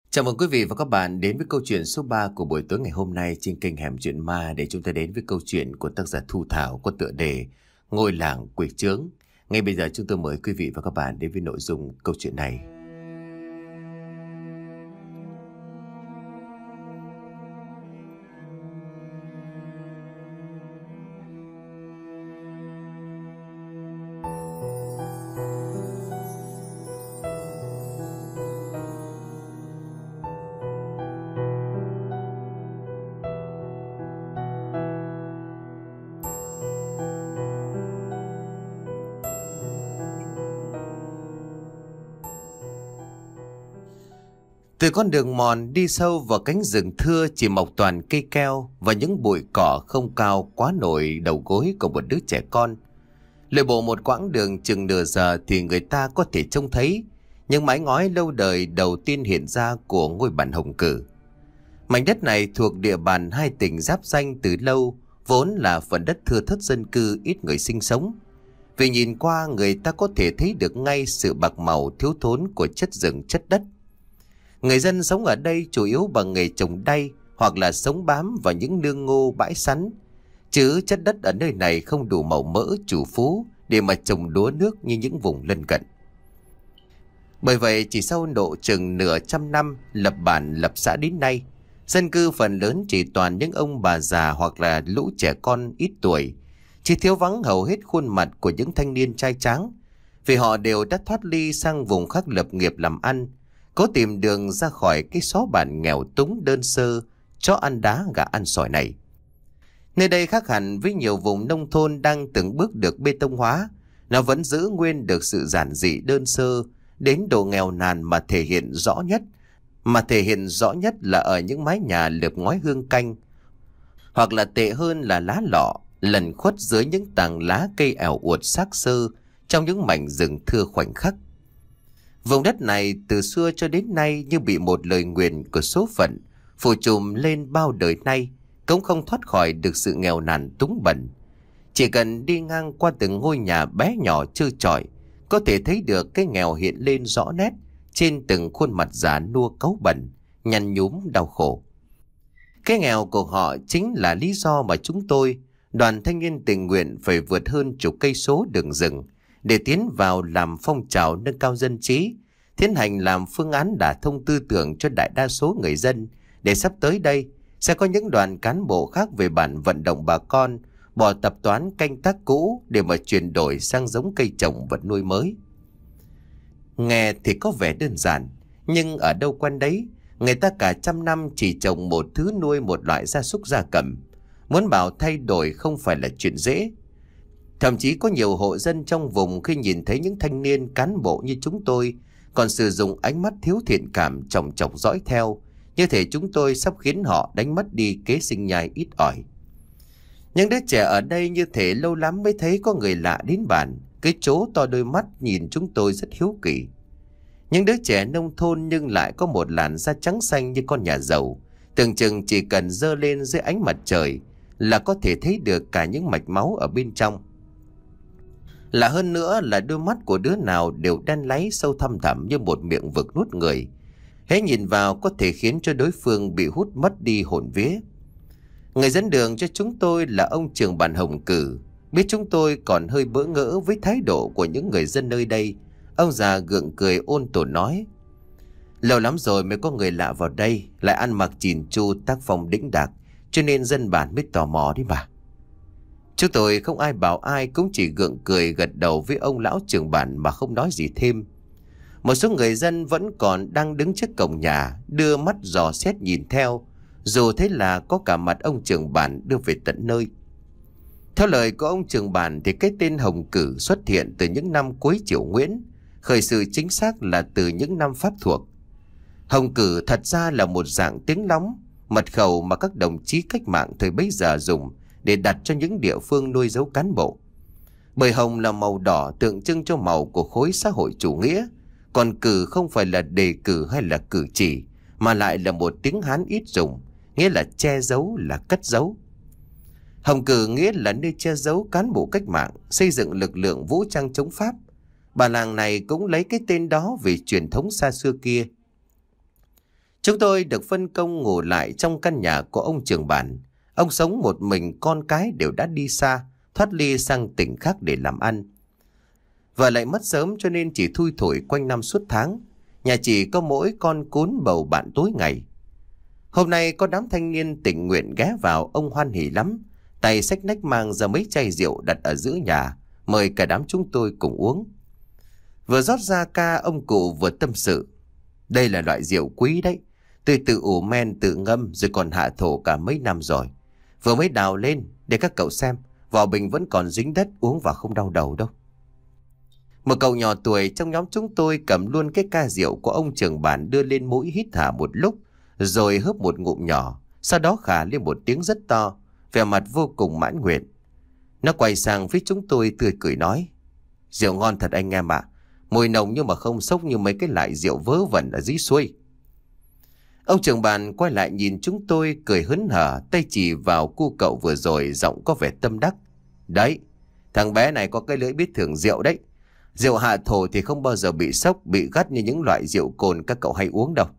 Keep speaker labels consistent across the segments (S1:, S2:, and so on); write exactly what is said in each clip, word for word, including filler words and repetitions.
S1: Chào mừng quý vị và các bạn đến với câu chuyện số ba của buổi tối ngày hôm nay trên kênh Hẻm Chuyện Ma, để chúng ta đến với câu chuyện của tác giả Thu Thảo có tựa đề Ngôi làng quỷ chướng. Ngay bây giờ chúng tôi mời quý vị và các bạn đến với nội dung câu chuyện này. Từ con đường mòn đi sâu vào cánh rừng thưa chỉ mọc toàn cây keo và những bụi cỏ không cao quá nổi đầu gối của một đứa trẻ con. Lội bộ một quãng đường chừng nửa giờ thì người ta có thể trông thấy những mái ngói lâu đời đầu tiên hiện ra của ngôi bản Hồng Cử. Mảnh đất này thuộc địa bàn hai tỉnh giáp ranh từ lâu, vốn là phần đất thưa thớt dân cư, ít người sinh sống. Vì nhìn qua người ta có thể thấy được ngay sự bạc màu thiếu thốn của chất rừng chất đất. Người dân sống ở đây chủ yếu bằng nghề trồng đay hoặc là sống bám vào những nương ngô bãi sắn, chứ chất đất ở nơi này không đủ màu mỡ chủ phú để mà trồng lúa nước như những vùng lân cận. Bởi vậy chỉ sau độ chừng nửa trăm năm lập bản lập xã đến nay, dân cư phần lớn chỉ toàn những ông bà già hoặc là lũ trẻ con ít tuổi, chỉ thiếu vắng hầu hết khuôn mặt của những thanh niên trai tráng, vì họ đều đã thoát ly sang vùng khác lập nghiệp làm ăn, cố tìm đường ra khỏi cái xó bản nghèo túng đơn sơ, chó ăn đá gà ăn sỏi này. Nơi đây khác hẳn với nhiều vùng nông thôn đang từng bước được bê tông hóa, nó vẫn giữ nguyên được sự giản dị đơn sơ đến độ nghèo nàn mà thể hiện rõ nhất, mà thể hiện rõ nhất là ở những mái nhà lợp ngói hương canh, hoặc là tệ hơn là lá lọ lẩn khuất dưới những tàng lá cây ẻo uột xác xơ trong những mảnh rừng thưa khoảnh khắc. Vùng đất này từ xưa cho đến nay như bị một lời nguyền của số phận phủ trùm lên bao đời nay, cũng không thoát khỏi được sự nghèo nàn túng bẩn. Chỉ cần đi ngang qua từng ngôi nhà bé nhỏ trơ trọi, có thể thấy được cái nghèo hiện lên rõ nét trên từng khuôn mặt già nua cáu bẩn, nhăn nhúm đau khổ. Cái nghèo của họ chính là lý do mà chúng tôi, đoàn thanh niên tình nguyện, phải vượt hơn chục cây số đường rừng để tiến vào làm phong trào nâng cao dân trí, tiến hành làm phương án đả thông tư tưởng cho đại đa số người dân, để sắp tới đây sẽ có những đoàn cán bộ khác về bản vận động bà con bỏ tập toán canh tác cũ để mà chuyển đổi sang giống cây trồng vật nuôi mới. Nghe thì có vẻ đơn giản, nhưng ở đâu quanh đấy, người ta cả trăm năm chỉ trồng một thứ nuôi một loại gia súc gia cầm. Muốn bảo thay đổi không phải là chuyện dễ. Thậm chí có nhiều hộ dân trong vùng khi nhìn thấy những thanh niên cán bộ như chúng tôi còn sử dụng ánh mắt thiếu thiện cảm chòng chọc dõi theo, như thể chúng tôi sắp khiến họ đánh mất đi kế sinh nhai ít ỏi. Những đứa trẻ ở đây như thể lâu lắm mới thấy có người lạ đến bản, cái chố to đôi mắt nhìn chúng tôi rất hiếu kỳ. Những đứa trẻ nông thôn nhưng lại có một làn da trắng xanh như con nhà giàu, tưởng chừng chỉ cần giơ lên dưới ánh mặt trời là có thể thấy được cả những mạch máu ở bên trong. Lạ hơn nữa là đôi mắt của đứa nào đều đen láy sâu thăm thẳm như một miệng vực nuốt người. Hễ nhìn vào có thể khiến cho đối phương bị hút mất đi hồn vía. Người dẫn đường cho chúng tôi là ông trưởng bản Hồng Cử. Biết chúng tôi còn hơi bỡ ngỡ với thái độ của những người dân nơi đây, ông già gượng cười ôn tồn nói: lâu lắm rồi mới có người lạ vào đây, lại ăn mặc chỉn chu tác phong đĩnh đạc, cho nên dân bản mới tò mò đi mà. Chúng tôi không ai bảo ai, cũng chỉ gượng cười gật đầu với ông lão trưởng bản mà không nói gì thêm. Một số người dân vẫn còn đang đứng trước cổng nhà, đưa mắt dò xét nhìn theo, dù thế là có cả mặt ông trưởng bản đưa về tận nơi. Theo lời của ông trưởng bản thì cái tên Hồng Cử xuất hiện từ những năm cuối Triều Nguyễn, khởi sự chính xác là từ những năm Pháp thuộc. Hồng Cử thật ra là một dạng tiếng lóng, mật khẩu mà các đồng chí cách mạng thời bấy giờ dùng để đặt cho những địa phương nuôi giấu cán bộ. Bởi hồng là màu đỏ tượng trưng cho màu của khối xã hội chủ nghĩa, còn cử không phải là đề cử hay là cử chỉ, mà lại là một tiếng Hán ít dùng, nghĩa là che giấu, là cất giấu. Hồng Cử nghĩa là nơi che giấu cán bộ cách mạng, xây dựng lực lượng vũ trang chống Pháp. Bà làng này cũng lấy cái tên đó vì truyền thống xa xưa kia. Chúng tôi được phân công ngủ lại trong căn nhà của ông trưởng bản. Ông sống một mình, con cái đều đã đi xa, thoát ly sang tỉnh khác để làm ăn. Vợ lại mất sớm cho nên chỉ thui thủi quanh năm suốt tháng. Nhà chỉ có mỗi con cún bầu bạn tối ngày. Hôm nay có đám thanh niên tình nguyện ghé vào, ông hoan hỉ lắm. Tay xách nách mang ra mấy chai rượu đặt ở giữa nhà, mời cả đám chúng tôi cùng uống. Vừa rót ra ca, ông cụ vừa tâm sự. Đây là loại rượu quý đấy. Tôi tự ủ men tự ngâm rồi còn hạ thổ cả mấy năm rồi. Vừa mới đào lên để các cậu xem, vỏ bình vẫn còn dính đất, uống vào không đau đầu đâu. Một cậu nhỏ tuổi trong nhóm chúng tôi cầm luôn cái ca rượu của ông trưởng bản đưa lên mũi hít thả một lúc, rồi hớp một ngụm nhỏ, sau đó khà lên một tiếng rất to, vẻ mặt vô cùng mãn nguyện. Nó quay sang phía chúng tôi tươi cười nói: rượu ngon thật anh em ạ, mùi nồng nhưng mà không sốc như mấy cái loại rượu vớ vẩn ở dưới xuôi. Ông trưởng bản quay lại nhìn chúng tôi cười hớn hở, tay chỉ vào cu cậu vừa rồi, giọng có vẻ tâm đắc: đấy, thằng bé này có cái lưỡi biết thưởng rượu đấy. Rượu hạ thổ thì không bao giờ bị sốc, bị gắt như những loại rượu cồn các cậu hay uống đâu.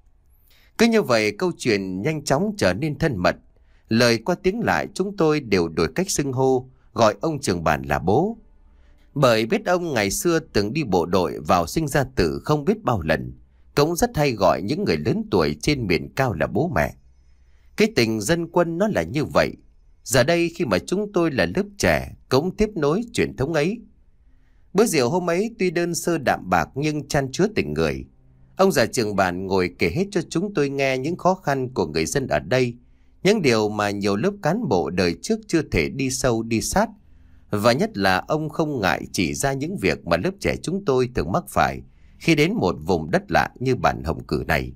S1: Cứ như vậy câu chuyện nhanh chóng trở nên thân mật. Lời qua tiếng lại chúng tôi đều đổi cách xưng hô, gọi ông trưởng bản là bố. Bởi biết ông ngày xưa từng đi bộ đội vào sinh ra tử không biết bao lần, cũng rất hay gọi những người lớn tuổi trên miền cao là bố mẹ. Cái tình dân quân nó là như vậy. Giờ đây khi mà chúng tôi là lớp trẻ cũng tiếp nối truyền thống ấy. Bữa rượu hôm ấy tuy đơn sơ đạm bạc nhưng chan chứa tình người. Ông già trưởng bản ngồi kể hết cho chúng tôi nghe những khó khăn của người dân ở đây, những điều mà nhiều lớp cán bộ đời trước chưa thể đi sâu đi sát. Và nhất là ông không ngại chỉ ra những việc mà lớp trẻ chúng tôi thường mắc phải khi đến một vùng đất lạ như bản Hồng Cử này.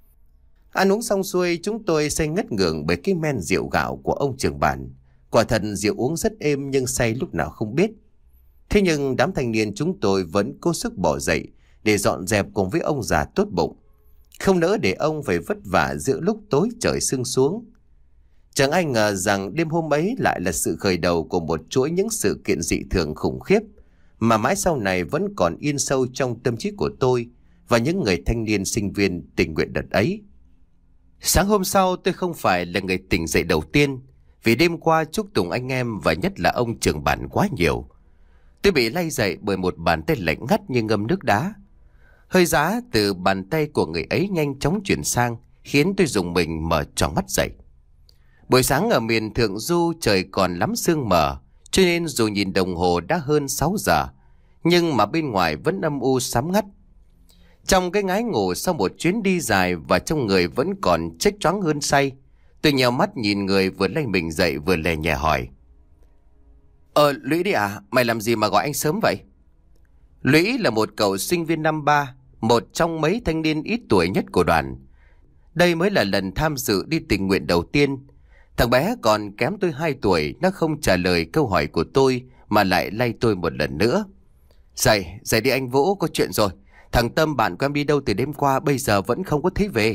S1: Ăn uống xong xuôi, chúng tôi say ngất ngưởng bởi cái men rượu gạo của ông trưởng bản. Quả thật rượu uống rất êm nhưng say lúc nào không biết. Thế nhưng đám thanh niên chúng tôi vẫn cố sức bỏ dậy để dọn dẹp cùng với ông già tốt bụng, không nỡ để ông phải vất vả giữa lúc tối trời sương xuống. Chẳng ai ngờ rằng đêm hôm ấy lại là sự khởi đầu của một chuỗi những sự kiện dị thường khủng khiếp mà mãi sau này vẫn còn in sâu trong tâm trí của tôi và những người thanh niên sinh viên tình nguyện đợt ấy. Sáng hôm sau tôi không phải là người tỉnh dậy đầu tiên, vì đêm qua chúc tụng anh em và nhất là ông trưởng bản quá nhiều. Tôi bị lay dậy bởi một bàn tay lạnh ngắt như ngâm nước đá. Hơi giá từ bàn tay của người ấy nhanh chóng chuyển sang, khiến tôi rùng mình mở tròn mắt dậy. Buổi sáng ở miền Thượng Du trời còn lắm sương mờ, cho nên dù nhìn đồng hồ đã hơn sáu giờ, nhưng mà bên ngoài vẫn âm u sám ngắt. Trong cái ngái ngủ sau một chuyến đi dài và trong người vẫn còn chếch choáng hơn say, tôi nhèo mắt nhìn người vừa lay mình dậy vừa lè nhẹ hỏi: Ờ Lũy đi à, mày làm gì mà gọi anh sớm vậy? Lũy là một cậu sinh viên năm ba, một trong mấy thanh niên ít tuổi nhất của đoàn. Đây mới là lần tham dự đi tình nguyện đầu tiên. Thằng bé còn kém tôi hai tuổi, nó không trả lời câu hỏi của tôi mà lại lay tôi một lần nữa. Dậy, dậy đi anh Vũ, có chuyện rồi. Thằng Tâm bạn của em đi đâu từ đêm qua bây giờ vẫn không có thấy về.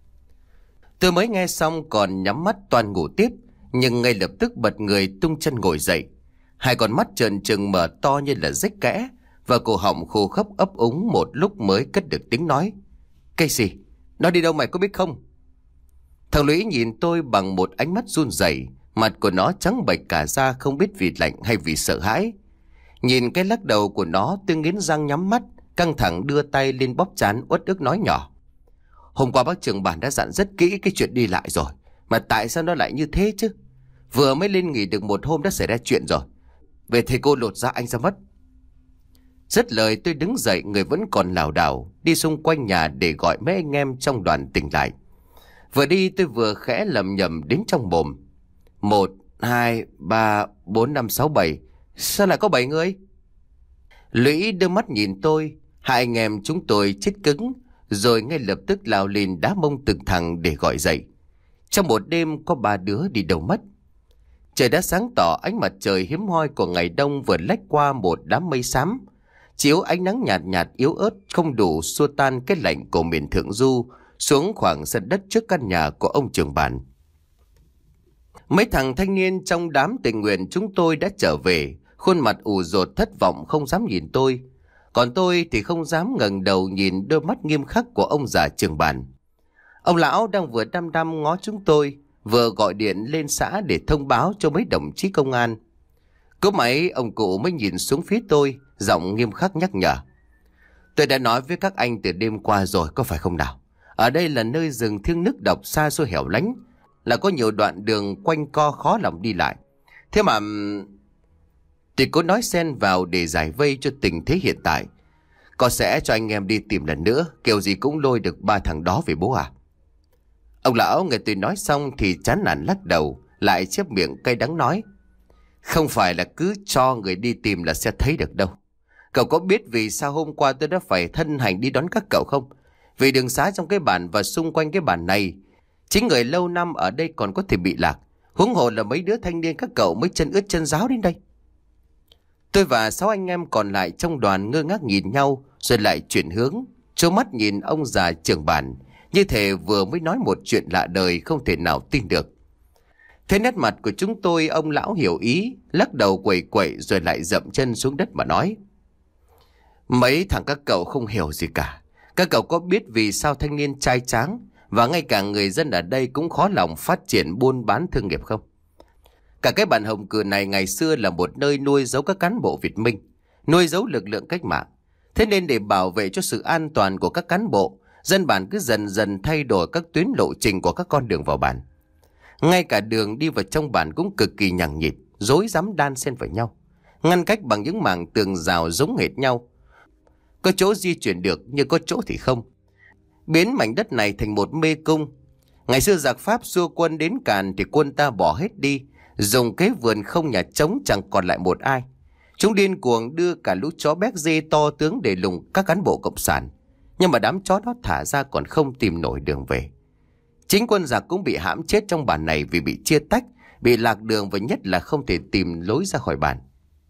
S1: Tôi mới nghe xong còn nhắm mắt toan ngủ tiếp, nhưng ngay lập tức bật người tung chân ngồi dậy. Hai con mắt trợn trừng mở to như là rách kẽ, và cổ họng khô khốc ấp úng một lúc mới cất được tiếng nói: Cái gì? Nó đi đâu mày có biết không? Thằng Lũy nhìn tôi bằng một ánh mắt run rẩy, mặt của nó trắng bệch cả da, không biết vì lạnh hay vì sợ hãi. Nhìn cái lắc đầu của nó, tôi nghiến răng nhắm mắt, căng thẳng đưa tay lên bóp trán uất ức nói nhỏ: Hôm qua bác trưởng bản đã dặn rất kỹ cái chuyện đi lại rồi, mà tại sao nó lại như thế chứ? Vừa mới lên nghỉ được một hôm đã xảy ra chuyện rồi. Về thầy cô lột da anh ra mất. Dứt lời tôi đứng dậy, người vẫn còn lảo đảo đi xung quanh nhà để gọi mấy anh em trong đoàn tỉnh lại. Vừa đi tôi vừa khẽ lầm nhầm đến trong mồm: Một, hai, ba, bốn, năm, sáu, bảy. Sao lại có bảy người? Lũy đưa mắt nhìn tôi. Hai anh em chúng tôi chết cứng, rồi ngay lập tức lao lên đá mông từng thằng để gọi dậy. Trong một đêm có ba đứa đi đâu mất. Trời đã sáng tỏ, ánh mặt trời hiếm hoi của ngày đông vừa lách qua một đám mây xám, chiếu ánh nắng nhạt nhạt yếu ớt không đủ xua tan cái lạnh của miền Thượng Du xuống khoảng sân đất trước căn nhà của ông trưởng bản. Mấy thằng thanh niên trong đám tình nguyện chúng tôi đã trở về, khuôn mặt ù dột thất vọng không dám nhìn tôi. Còn tôi thì không dám ngẩng đầu nhìn đôi mắt nghiêm khắc của ông già trưởng bản. Ông lão đang vừa đăm đăm ngó chúng tôi, vừa gọi điện lên xã để thông báo cho mấy đồng chí công an. Cú máy ông cụ mới nhìn xuống phía tôi, giọng nghiêm khắc nhắc nhở. Tôi đã nói với các anh từ đêm qua rồi, có phải không nào? Ở đây là nơi rừng thiêng nước độc, xa xôi hẻo lánh, là có nhiều đoạn đường quanh co khó lòng đi lại. Thế mà thì cố nói xen vào để giải vây cho tình thế hiện tại. Có sẽ cho anh em đi tìm lần nữa, kiểu gì cũng lôi được ba thằng đó về bố à? Ông lão nghe tôi nói xong thì chán nản lắc đầu, lại chép miệng cay đắng nói. Không phải là cứ cho người đi tìm là sẽ thấy được đâu. Cậu có biết vì sao hôm qua tôi đã phải thân hành đi đón các cậu không? Vì đường xá trong cái bản và xung quanh cái bản này, chính người lâu năm ở đây còn có thể bị lạc. Huống hồ là mấy đứa thanh niên các cậu mới chân ướt chân ráo đến đây. Tôi và sáu anh em còn lại trong đoàn ngơ ngác nhìn nhau, rồi lại chuyển hướng, trố mắt nhìn ông già trưởng bản, như thể vừa mới nói một chuyện lạ đời không thể nào tin được. Thấy nét mặt của chúng tôi, ông lão hiểu ý, lắc đầu quẩy quẩy rồi lại dậm chân xuống đất mà nói. Mấy thằng các cậu không hiểu gì cả. Các cậu có biết vì sao thanh niên trai tráng và ngay cả người dân ở đây cũng khó lòng phát triển buôn bán thương nghiệp không? Cả cái bản Hồng Cừ này ngày xưa là một nơi nuôi giấu các cán bộ Việt Minh, nuôi giấu lực lượng cách mạng. Thế nên để bảo vệ cho sự an toàn của các cán bộ, dân bản cứ dần dần thay đổi các tuyến lộ trình của các con đường vào bản. Ngay cả đường đi vào trong bản cũng cực kỳ nhằng nhịt, rối rắm đan xen vào nhau, ngăn cách bằng những mảng tường rào giống hệt nhau. Có chỗ di chuyển được nhưng có chỗ thì không, biến mảnh đất này thành một mê cung. Ngày xưa giặc Pháp xua quân đến càn thì quân ta bỏ hết đi, dùng cái vườn không nhà trống chẳng còn lại một ai. Chúng điên cuồng đưa cả lũ chó béc dê to tướng để lùng các cán bộ cộng sản, nhưng mà đám chó đó thả ra còn không tìm nổi đường về. Chính quân giặc cũng bị hãm chết trong bản này vì bị chia tách, bị lạc đường và nhất là không thể tìm lối ra khỏi bản.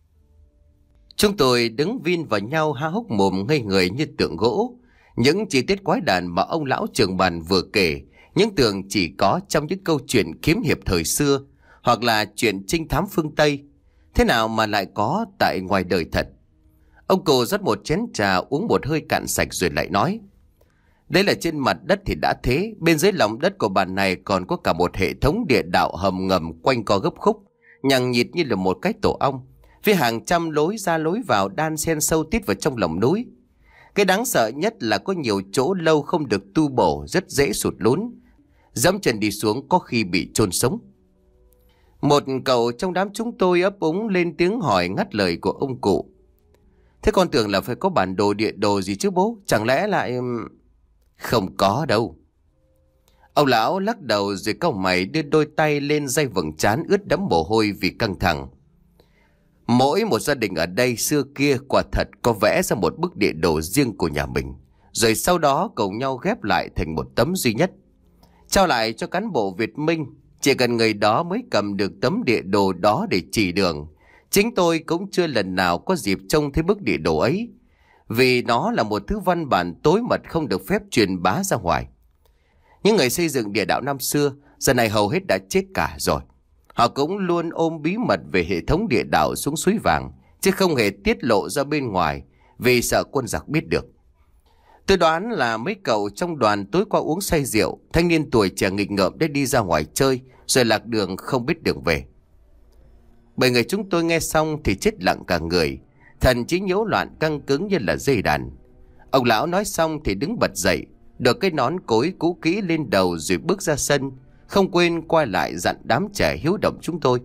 S1: Chúng tôi đứng vin vào nhau há hốc mồm ngây người như tượng gỗ. Những chi tiết quái đản mà ông lão trưởng bản vừa kể, những tưởng chỉ có trong những câu chuyện kiếm hiệp thời xưa hoặc là chuyện trinh thám phương Tây, thế nào mà lại có tại ngoài đời thật. Ông cụ rót một chén trà uống một hơi cạn sạch rồi lại nói. Đấy là trên mặt đất thì đã thế, bên dưới lòng đất của bản này còn có cả một hệ thống địa đạo hầm ngầm quanh co gấp khúc, nhằng nhịt như là một cái tổ ong, với hàng trăm lối ra lối vào đan xen sâu tít vào trong lòng núi. Cái đáng sợ nhất là có nhiều chỗ lâu không được tu bổ, rất dễ sụt lún, dẫm chân đi xuống có khi bị chôn sống. Một cậu trong đám chúng tôi ấp úng lên tiếng hỏi ngắt lời của ông cụ. Thế con tưởng là phải có bản đồ địa đồ gì chứ bố, chẳng lẽ lại... Không có đâu. Ông lão lắc đầu rồi cau mày đưa đôi tay lên day vầng trán ướt đẫm mồ hôi vì căng thẳng. Mỗi một gia đình ở đây xưa kia quả thật có vẽ ra một bức địa đồ riêng của nhà mình, rồi sau đó cùng nhau ghép lại thành một tấm duy nhất, trao lại cho cán bộ Việt Minh. Chỉ cần người đó mới cầm được tấm địa đồ đó để chỉ đường. Chính tôi cũng chưa lần nào có dịp trông thấy bức địa đồ ấy, vì nó là một thứ văn bản tối mật không được phép truyền bá ra ngoài. Những người xây dựng địa đạo năm xưa giờ này hầu hết đã chết cả rồi. Họ cũng luôn ôm bí mật về hệ thống địa đạo xuống suối vàng, chứ không hề tiết lộ ra bên ngoài vì sợ quân giặc biết được. Tôi đoán là mấy cậu trong đoàn tối qua uống say rượu, thanh niên tuổi trẻ nghịch ngợm để đi ra ngoài chơi, rồi lạc đường không biết đường về. Bảy người chúng tôi nghe xong thì chết lặng cả người, thần trí nhiễu loạn căng cứng như là dây đàn. Ông lão nói xong thì đứng bật dậy, được cái nón cối cũ kỹ lên đầu rồi bước ra sân, không quên quay lại dặn đám trẻ hiếu động chúng tôi.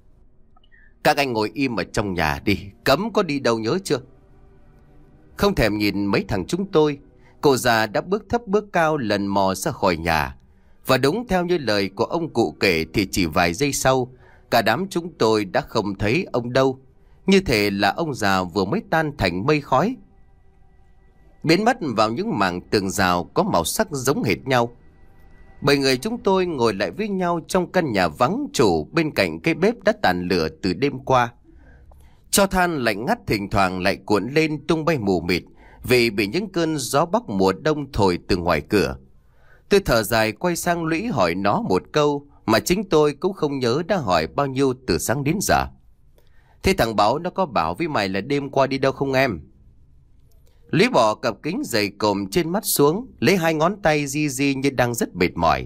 S1: Các anh ngồi im ở trong nhà đi, cấm có đi đâu nhớ chưa? Không thèm nhìn mấy thằng chúng tôi, cô già đã bước thấp bước cao lần mò ra khỏi nhà. Và đúng theo như lời của ông cụ kể thì chỉ vài giây sau, cả đám chúng tôi đã không thấy ông đâu, như thể là ông già vừa mới tan thành mây khói, biến mất vào những mảng tường rào có màu sắc giống hệt nhau. Bảy người chúng tôi ngồi lại với nhau trong căn nhà vắng chủ bên cạnh cái bếp đã tàn lửa từ đêm qua. Cho than lạnh ngắt thỉnh thoảng lại cuộn lên tung bay mù mịt vì bị những cơn gió bắc mùa đông thổi từ ngoài cửa. Tôi thở dài quay sang Lũy hỏi nó một câu mà chính tôi cũng không nhớ đã hỏi bao nhiêu từ sáng đến giờ. Thế thằng Báo nó có bảo với mày là đêm qua đi đâu không em? Lý bỏ cặp kính dày cộm trên mắt xuống, lấy hai ngón tay di di như đang rất mệt mỏi.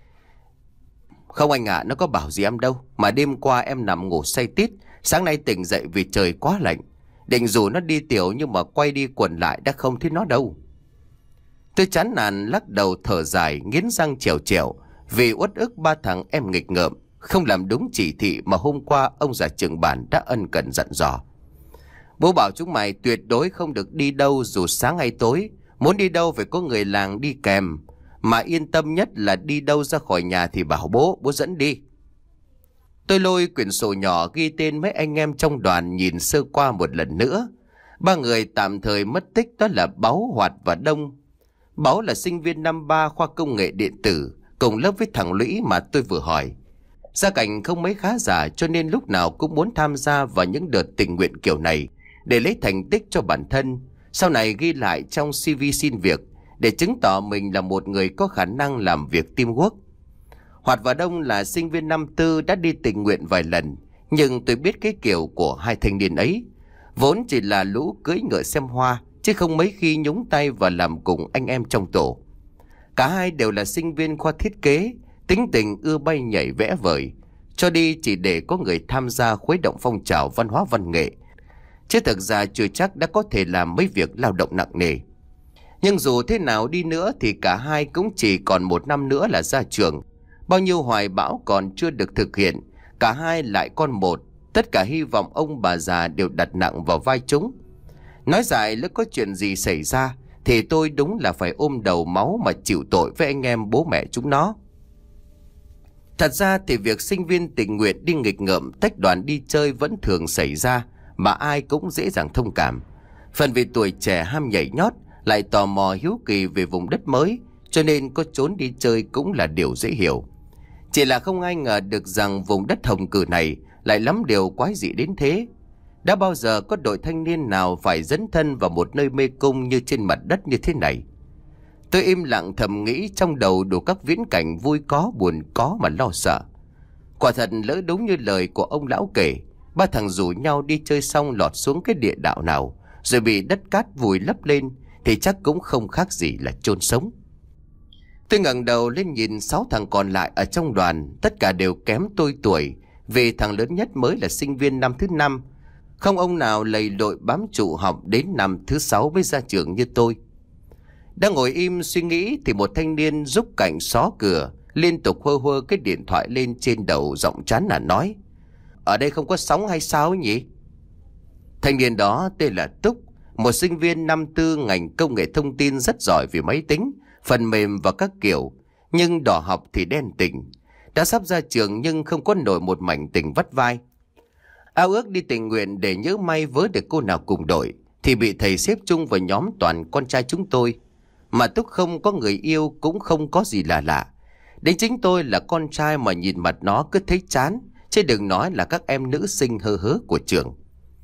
S1: Không anh ạ, à, nó có bảo gì em đâu. Mà đêm qua em nằm ngủ say tít, sáng nay tỉnh dậy vì trời quá lạnh. Định rủ nó đi tiểu nhưng mà quay đi quần lại đã không thấy nó đâu. Tôi chán nản lắc đầu thở dài, nghiến răng trèo trèo vì uất ức ba thằng em nghịch ngợm, không làm đúng chỉ thị mà hôm qua ông già trưởng bản đã ân cần dặn dò. Bố bảo chúng mày tuyệt đối không được đi đâu dù sáng hay tối. Muốn đi đâu phải có người làng đi kèm. Mà yên tâm nhất là đi đâu ra khỏi nhà thì bảo bố, bố dẫn đi. Tôi lôi quyển sổ nhỏ ghi tên mấy anh em trong đoàn nhìn sơ qua một lần nữa. Ba người tạm thời mất tích đó là Báu, Hoạt và Đông. Báu là sinh viên năm ba khoa công nghệ điện tử, cùng lớp với thằng Lũy mà tôi vừa hỏi. Gia cảnh không mấy khá giả cho nên lúc nào cũng muốn tham gia vào những đợt tình nguyện kiểu này để lấy thành tích cho bản thân, sau này ghi lại trong xê vê xin việc để chứng tỏ mình là một người có khả năng làm việc teamwork. Hoạt và Đông là sinh viên năm tư đã đi tình nguyện vài lần, nhưng tôi biết cái kiểu của hai thanh niên ấy. Vốn chỉ là lũ cưỡi ngựa xem hoa, chứ không mấy khi nhúng tay và làm cùng anh em trong tổ. Cả hai đều là sinh viên khoa thiết kế, tính tình ưa bay nhảy vẽ vời, cho đi chỉ để có người tham gia khuấy động phong trào văn hóa văn nghệ. Chứ thực ra chưa chắc đã có thể làm mấy việc lao động nặng nề. Nhưng dù thế nào đi nữa thì cả hai cũng chỉ còn một năm nữa là ra trường. Bao nhiêu hoài bão còn chưa được thực hiện, cả hai lại con một. Tất cả hy vọng ông bà già đều đặt nặng vào vai chúng. Nói dài nếu có chuyện gì xảy ra thì tôi đúng là phải ôm đầu máu mà chịu tội với anh em bố mẹ chúng nó. Thật ra thì việc sinh viên tình nguyện đi nghịch ngợm tách đoàn đi chơi vẫn thường xảy ra, mà ai cũng dễ dàng thông cảm. Phần vì tuổi trẻ ham nhảy nhót, lại tò mò hiếu kỳ về vùng đất mới, cho nên có trốn đi chơi cũng là điều dễ hiểu. Chỉ là không ai ngờ được rằng vùng đất Hồng Cử này lại lắm điều quái dị đến thế. Đã bao giờ có đội thanh niên nào phải dấn thân vào một nơi mê cung như trên mặt đất như thế này? Tôi im lặng thầm nghĩ trong đầu đủ các viễn cảnh vui có buồn có mà lo sợ. Quả thật lỡ đúng như lời của ông lão kể, ba thằng rủ nhau đi chơi xong lọt xuống cái địa đạo nào rồi bị đất cát vùi lấp lên thì chắc cũng không khác gì là chôn sống. Tôi ngẩng đầu lên nhìn sáu thằng còn lại ở trong đoàn, tất cả đều kém tôi tuổi, vì thằng lớn nhất mới là sinh viên năm thứ năm. Không ông nào lầy lội bám trụ học đến năm thứ sáu mới ra trường như tôi. Đang ngồi im suy nghĩ thì một thanh niên giúp cạnh xó cửa liên tục hơ hơ cái điện thoại lên trên đầu, giọng chán nản nói: "Ở đây không có sóng hay sao ấy nhỉ?" Thanh niên đó tên là Túc, một sinh viên năm tư ngành công nghệ thông tin rất giỏi về máy tính, phần mềm và các kiểu, nhưng đỏ học thì đen tỉnh. Đã sắp ra trường nhưng không có nổi một mảnh tình vắt vai. Ao ước đi tình nguyện để nhớ may vớ được cô nào cùng đội thì bị thầy xếp chung vào nhóm toàn con trai chúng tôi. Mà Túc không có người yêu cũng không có gì là lạ. Đến chính tôi là con trai mà nhìn mặt nó cứ thấy chán, chứ đừng nói là các em nữ sinh hơ hớ của trường.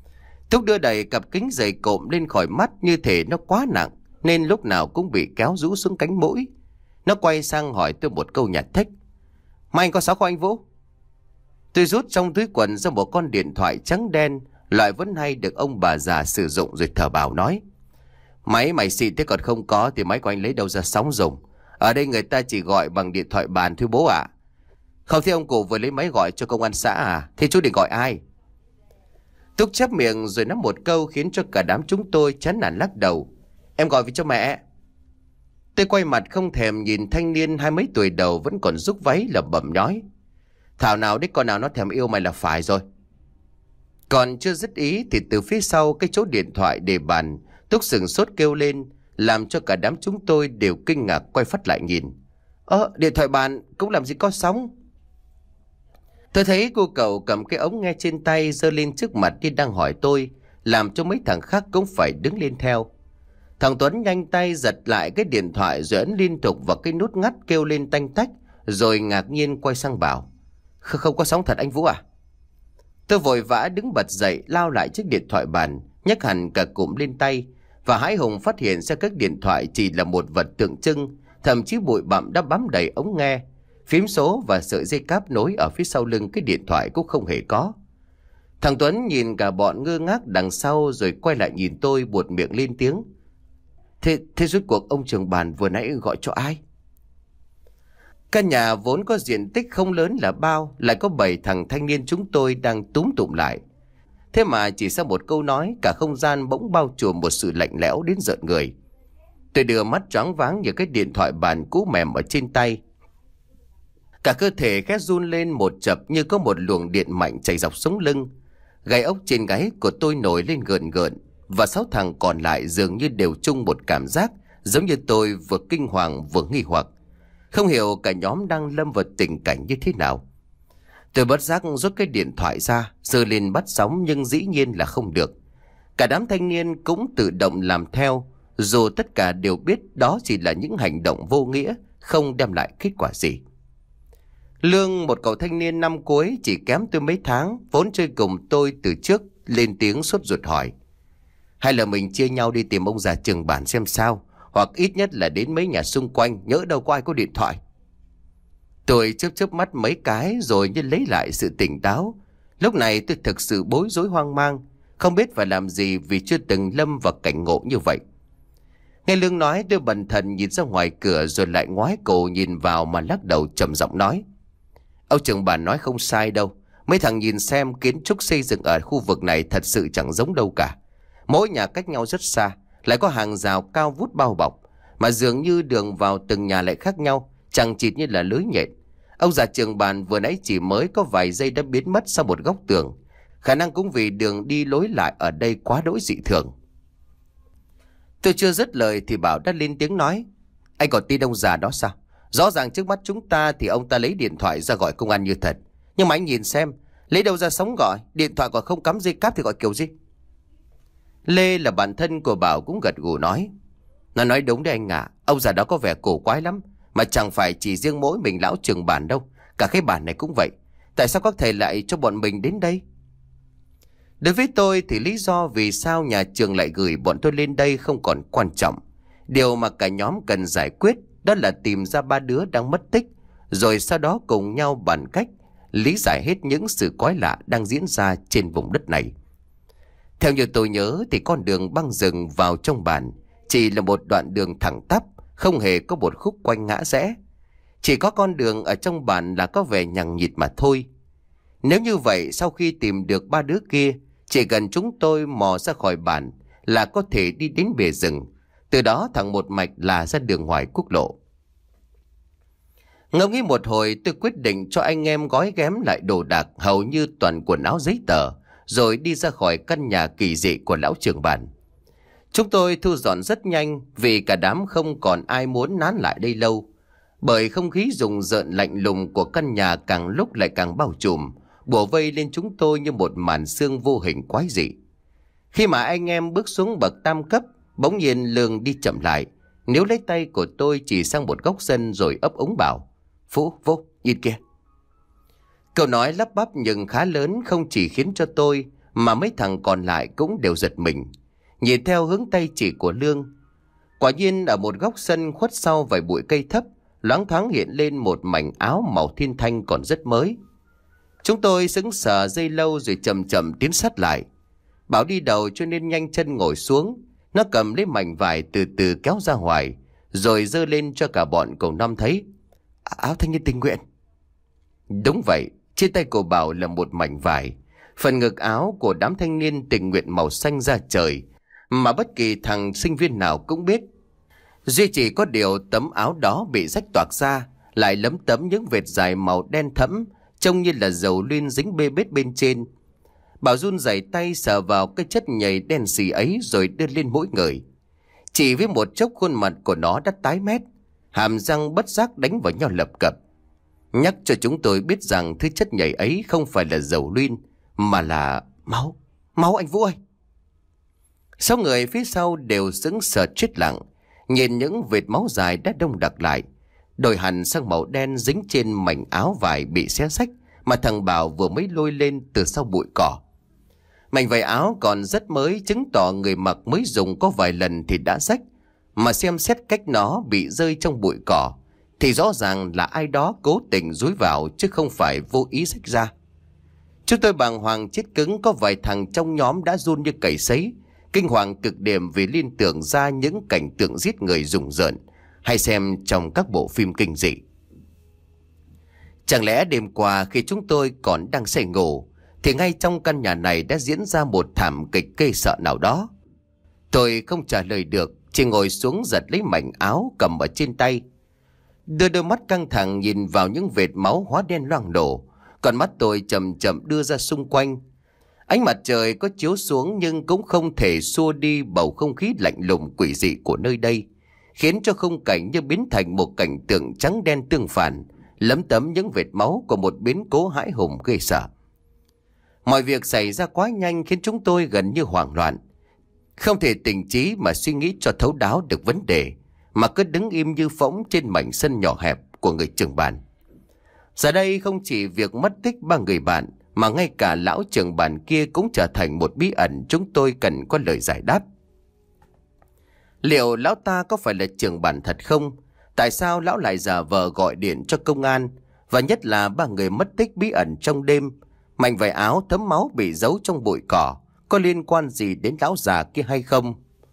S1: Túc đưa đẩy cặp kính dày cộm lên khỏi mắt như thể nó quá nặng, nên lúc nào cũng bị kéo rũ xuống cánh mũi. Nó quay sang hỏi tôi một câu nhạt thách: "Mà anh có sáo không anh Vũ?" Tôi rút trong túi quần ra một con điện thoại trắng đen, loại vẫn hay được ông bà già sử dụng, rồi thở bảo nói: "Máy mày xịn thế còn không có thì máy của anh lấy đâu ra sóng dùng. Ở đây người ta chỉ gọi bằng điện thoại bàn thôi bố ạ." "Không thấy ông cụ vừa lấy máy gọi cho công an xã à? Thế chú định gọi ai?" Túc chép miệng rồi nói một câu khiến cho cả đám chúng tôi chán nản lắc đầu: "Em gọi vì cho mẹ." Tôi quay mặt không thèm nhìn thanh niên hai mấy tuổi đầu vẫn còn rúc váy lẩm bẩm nói: "Thảo nào đích con nào nó thèm yêu mày là phải rồi." Còn chưa dứt ý thì từ phía sau cái chỗ điện thoại để bàn, Túc sừng sốt kêu lên, làm cho cả đám chúng tôi đều kinh ngạc quay phát lại nhìn. "Ơ, điện thoại bàn cũng làm gì có sóng." Tôi thấy cô cậu cầm cái ống nghe trên tay giơ lên trước mặt như đang hỏi tôi, làm cho mấy thằng khác cũng phải đứng lên theo. Thằng Tuấn nhanh tay giật lại cái điện thoại rồi ấn liên tục vào cái nút ngắt kêu lên tanh tách, rồi ngạc nhiên quay sang bảo: "Không có sóng thật anh Vũ à?" Tôi vội vã đứng bật dậy, lao lại chiếc điện thoại bàn, nhấc hẳn cả cụm lên tay, và hãi hùng phát hiện ra các điện thoại chỉ là một vật tượng trưng, thậm chí bụi bặm đã bám đầy ống nghe, phím số và sợi dây cáp nối ở phía sau lưng cái điện thoại cũng không hề có. Thằng Tuấn nhìn cả bọn ngơ ngác đằng sau rồi quay lại nhìn tôi, buột miệng lên tiếng: Thế, thế rốt cuộc ông trưởng bản vừa nãy gọi cho ai? Căn nhà vốn có diện tích không lớn là bao, lại có bảy thằng thanh niên chúng tôi đang túm tụm lại. Thế mà chỉ sau một câu nói, cả không gian bỗng bao trùm một sự lạnh lẽo đến rợn người. Tôi đưa mắt choáng váng nhìn cái điện thoại bàn cũ mềm ở trên tay. Cả cơ thể khẽ run lên một chập như có một luồng điện mạnh chảy dọc sống lưng. Gai ốc trên gáy của tôi nổi lên gợn gợn. Và sáu thằng còn lại dường như đều chung một cảm giác, giống như tôi vừa kinh hoàng vừa nghi hoặc. Không hiểu cả nhóm đang lâm vào tình cảnh như thế nào. Tôi bất giác rút cái điện thoại ra, giơ lên bắt sóng nhưng dĩ nhiên là không được. Cả đám thanh niên cũng tự động làm theo, dù tất cả đều biết đó chỉ là những hành động vô nghĩa, không đem lại kết quả gì. Lương, một cậu thanh niên năm cuối chỉ kém tôi mấy tháng, vốn chơi cùng tôi từ trước, lên tiếng sốt ruột hỏi. Hay là mình chia nhau đi tìm ông già trường bản xem sao, hoặc ít nhất là đến mấy nhà xung quanh, nhỡ đâu có ai có điện thoại. Tôi chớp chớp mắt mấy cái rồi như lấy lại sự tỉnh táo. Lúc này tôi thực sự bối rối hoang mang, không biết phải làm gì vì chưa từng lâm vào cảnh ngộ như vậy. Nghe Lương nói, tôi bần thần nhìn ra ngoài cửa rồi lại ngoái cổ nhìn vào mà lắc đầu trầm giọng nói. Ông trưởng bản nói không sai đâu. Mấy thằng nhìn xem kiến trúc xây dựng ở khu vực này thật sự chẳng giống đâu cả. Mỗi nhà cách nhau rất xa, lại có hàng rào cao vút bao bọc, mà dường như đường vào từng nhà lại khác nhau, chẳng chịt như là lưới nhện. Ông già trường bàn vừa nãy chỉ mới có vài giây đã biến mất sau một góc tường. Khả năng cũng vì đường đi lối lại ở đây quá đỗi dị thường. Tôi chưa dứt lời thì Bảo đã lên tiếng nói. Anh còn tin ông già đó sao? Rõ ràng trước mắt chúng ta thì ông ta lấy điện thoại ra gọi công an như thật. Nhưng mà anh nhìn xem, lấy đâu ra sóng gọi, điện thoại còn không cắm dây cáp thì gọi kiểu gì? Lê là bạn thân của Bảo cũng gật gù nói. Nó nói đúng đấy anh ạ, à. Ông già đó có vẻ cổ quái lắm. Mà chẳng phải chỉ riêng mỗi mình lão trường bản đâu, cả cái bản này cũng vậy. Tại sao các thầy lại cho bọn mình đến đây? Đối với tôi thì lý do vì sao nhà trường lại gửi bọn tôi lên đây không còn quan trọng. Điều mà cả nhóm cần giải quyết đó là tìm ra ba đứa đang mất tích, rồi sau đó cùng nhau bàn cách lý giải hết những sự quái lạ đang diễn ra trên vùng đất này. Theo như tôi nhớ thì con đường băng rừng vào trong bản chỉ là một đoạn đường thẳng tắp, không hề có một khúc quanh ngã rẽ. Chỉ có con đường ở trong bản là có vẻ nhằng nhịt mà thôi. Nếu như vậy, sau khi tìm được ba đứa kia, chỉ cần chúng tôi mò ra khỏi bản là có thể đi đến bìa rừng, từ đó thẳng một mạch là ra đường ngoài quốc lộ. Ngẫm nghĩ một hồi, tôi quyết định cho anh em gói ghém lại đồ đạc hầu như toàn quần áo giấy tờ, rồi đi ra khỏi căn nhà kỳ dị của lão trưởng bản. Chúng tôi thu dọn rất nhanh vì cả đám không còn ai muốn nán lại đây lâu. Bởi không khí rùng rợn lạnh lùng của căn nhà càng lúc lại càng bao trùm, bủa vây lên chúng tôi như một màn sương vô hình quái dị. Khi mà anh em bước xuống bậc tam cấp, bỗng nhiên Lương đi chậm lại, níu lấy tay của tôi chỉ sang một góc sân rồi ấp úng bảo. Phú, vô, nhìn kìa. Câu nói lắp bắp nhưng khá lớn không chỉ khiến cho tôi mà mấy thằng còn lại cũng đều giật mình. Nhìn theo hướng tay chỉ của Lương, quả nhiên ở một góc sân khuất sau vài bụi cây thấp, loáng thoáng hiện lên một mảnh áo màu thiên thanh còn rất mới. Chúng tôi sững sờ giây lâu rồi chậm chậm tiến sát lại. Bảo đi đầu cho nên nhanh chân ngồi xuống. Nó cầm lấy mảnh vải từ từ kéo ra ngoài, rồi giơ lên cho cả bọn cậu năm thấy. Áo thanh niên tình nguyện. Đúng vậy, trên tay của Bảo là một mảnh vải. Phần ngực áo của đám thanh niên tình nguyện màu xanh da trời, mà bất kỳ thằng sinh viên nào cũng biết. Duy chỉ có điều tấm áo đó bị rách toạc ra, lại lấm tấm những vệt dài màu đen thẫm, trông như là dầu luyên dính bê bết bên trên. Bảo run rẩy tay sờ vào cái chất nhầy đen xì ấy rồi đưa lên mỗi người. Chỉ với một chốc khuôn mặt của nó đã tái mét, hàm răng bất giác đánh vào nhau lập cập, nhắc cho chúng tôi biết rằng thứ chất nhầy ấy không phải là dầu luyên mà là máu. Máu anh Vũ ơi! Sáu người phía sau đều sững sờ chết lặng, nhìn những vệt máu dài đã đông đặc lại, đổi hẳn sang màu đen dính trên mảnh áo vải bị xé rách mà thằng Bảo vừa mới lôi lên từ sau bụi cỏ. Mảnh vải áo còn rất mới, chứng tỏ người mặc mới dùng có vài lần thì đã rách, mà xem xét cách nó bị rơi trong bụi cỏ thì rõ ràng là ai đó cố tình dúi vào chứ không phải vô ý rách ra. Chúng tôi bàng hoàng chết cứng, có vài thằng trong nhóm đã run như cầy sấy. kinh hoàng cực điểm vì liên tưởng ra những cảnh tượng giết người rùng rợn hay xem trong các bộ phim kinh dị. Chẳng lẽ đêm qua khi chúng tôi còn đang say ngủ thì ngay trong căn nhà này đã diễn ra một thảm kịch gây sợ nào đó? Tôi không trả lời được, chỉ ngồi xuống giật lấy mảnh áo cầm ở trên tay, đưa đôi mắt căng thẳng nhìn vào những vệt máu hóa đen loang lổ. Còn mắt tôi chậm chậm đưa ra xung quanh. Ánh mặt trời có chiếu xuống nhưng cũng không thể xua đi bầu không khí lạnh lùng quỷ dị của nơi đây, khiến cho khung cảnh như biến thành một cảnh tượng trắng đen tương phản, lấm tấm những vệt máu của một biến cố hãi hùng ghê sợ. Mọi việc xảy ra quá nhanh khiến chúng tôi gần như hoảng loạn, không thể tỉnh trí mà suy nghĩ cho thấu đáo được vấn đề, mà cứ đứng im như phỗng trên mảnh sân nhỏ hẹp của người trưởng bản. Giờ đây không chỉ việc mất tích ba người bạn, mà ngay cả lão trưởng bản kia cũng trở thành một bí ẩn chúng tôi cần có lời giải đáp. Liệu lão ta có phải là trưởng bản thật không? Tại sao lão lại giả vờ gọi điện cho công an? Và nhất là ba người mất tích bí ẩn trong đêm, mảnh vải áo thấm máu bị giấu trong bụi cỏ, có liên quan gì đến lão già kia hay không?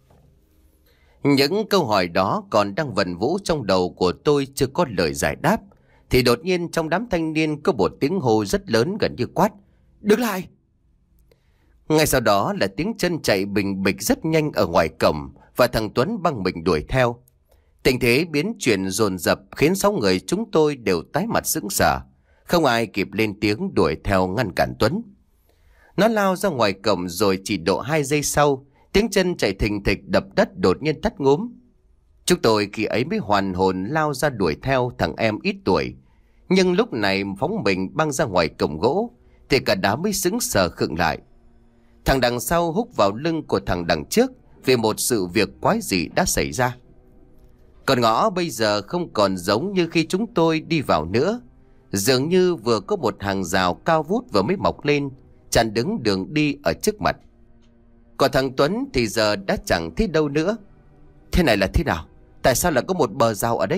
S1: Những câu hỏi đó còn đang vần vũ trong đầu của tôi chưa có lời giải đáp, thì đột nhiên trong đám thanh niên có một tiếng hô rất lớn gần như quát: "Đứng lại!" Ngay sau đó là tiếng chân chạy bình bịch rất nhanh ở ngoài cổng, và thằng Tuấn băng mình đuổi theo. Tình thế biến chuyển dồn dập khiến sáu người chúng tôi đều tái mặt sững sờ, không ai kịp lên tiếng đuổi theo ngăn cản Tuấn. Nó lao ra ngoài cổng rồi chỉ độ hai giây sau, tiếng chân chạy thình thịch đập đất đột nhiên tắt ngúm. Chúng tôi khi ấy mới hoàn hồn lao ra đuổi theo thằng em ít tuổi, nhưng lúc này phóng mình băng ra ngoài cổng gỗ thì cả đám mới sững sờ khựng lại. Thằng đằng sau húc vào lưng của thằng đằng trước vì một sự việc quái dị đã xảy ra. Con ngõ bây giờ không còn giống như khi chúng tôi đi vào nữa, dường như vừa có một hàng rào cao vút vừa mới mọc lên chặn đứng đường đi ở trước mặt. Còn thằng Tuấn thì giờ đã chẳng thấy đâu nữa. Thế này là thế nào? Tại sao lại có một bờ rào ở đây?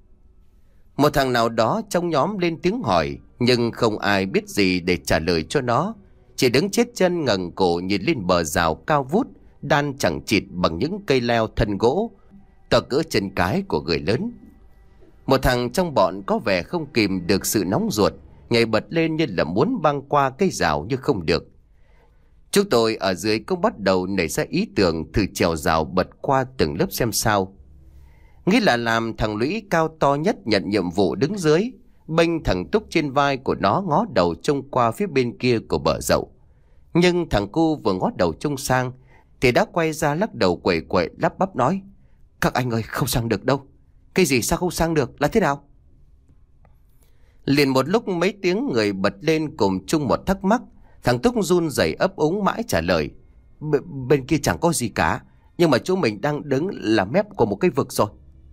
S1: Một thằng nào đó trong nhóm lên tiếng hỏi, nhưng không ai biết gì để trả lời cho nó, chỉ đứng chết chân ngẩng cổ nhìn lên bờ rào cao vút đan chẳng chịt bằng những cây leo thân gỗ to cỡ chân cái của người lớn. Một thằng trong bọn có vẻ không kìm được sự nóng ruột, nhảy bật lên như là muốn băng qua cây rào nhưng không được. Chúng tôi ở dưới cũng bắt đầu nảy ra ý tưởng thử trèo rào bật qua từng lớp xem sao. Nghĩ là làm thằng Lũy cao to nhất nhận nhiệm vụ đứng dưới, bênh thằng Túc trên vai của nó ngó đầu trông qua phía bên kia của bờ dậu. Nhưng thằng cu vừa ngó đầu trông sang thì đã quay ra lắc đầu quẩy quậy lắp bắp nói: "Các anh ơi, không sang được đâu." "Cái gì sao không sang được, là thế nào?" Liền một lúc mấy tiếng người bật lên cùng chung một thắc mắc. Thằng Túc run rẩy ấp úng mãi trả lời: Bên kia chẳng có gì cả, nhưng mà chỗ mình đang đứng là mép của một cái vực rồi."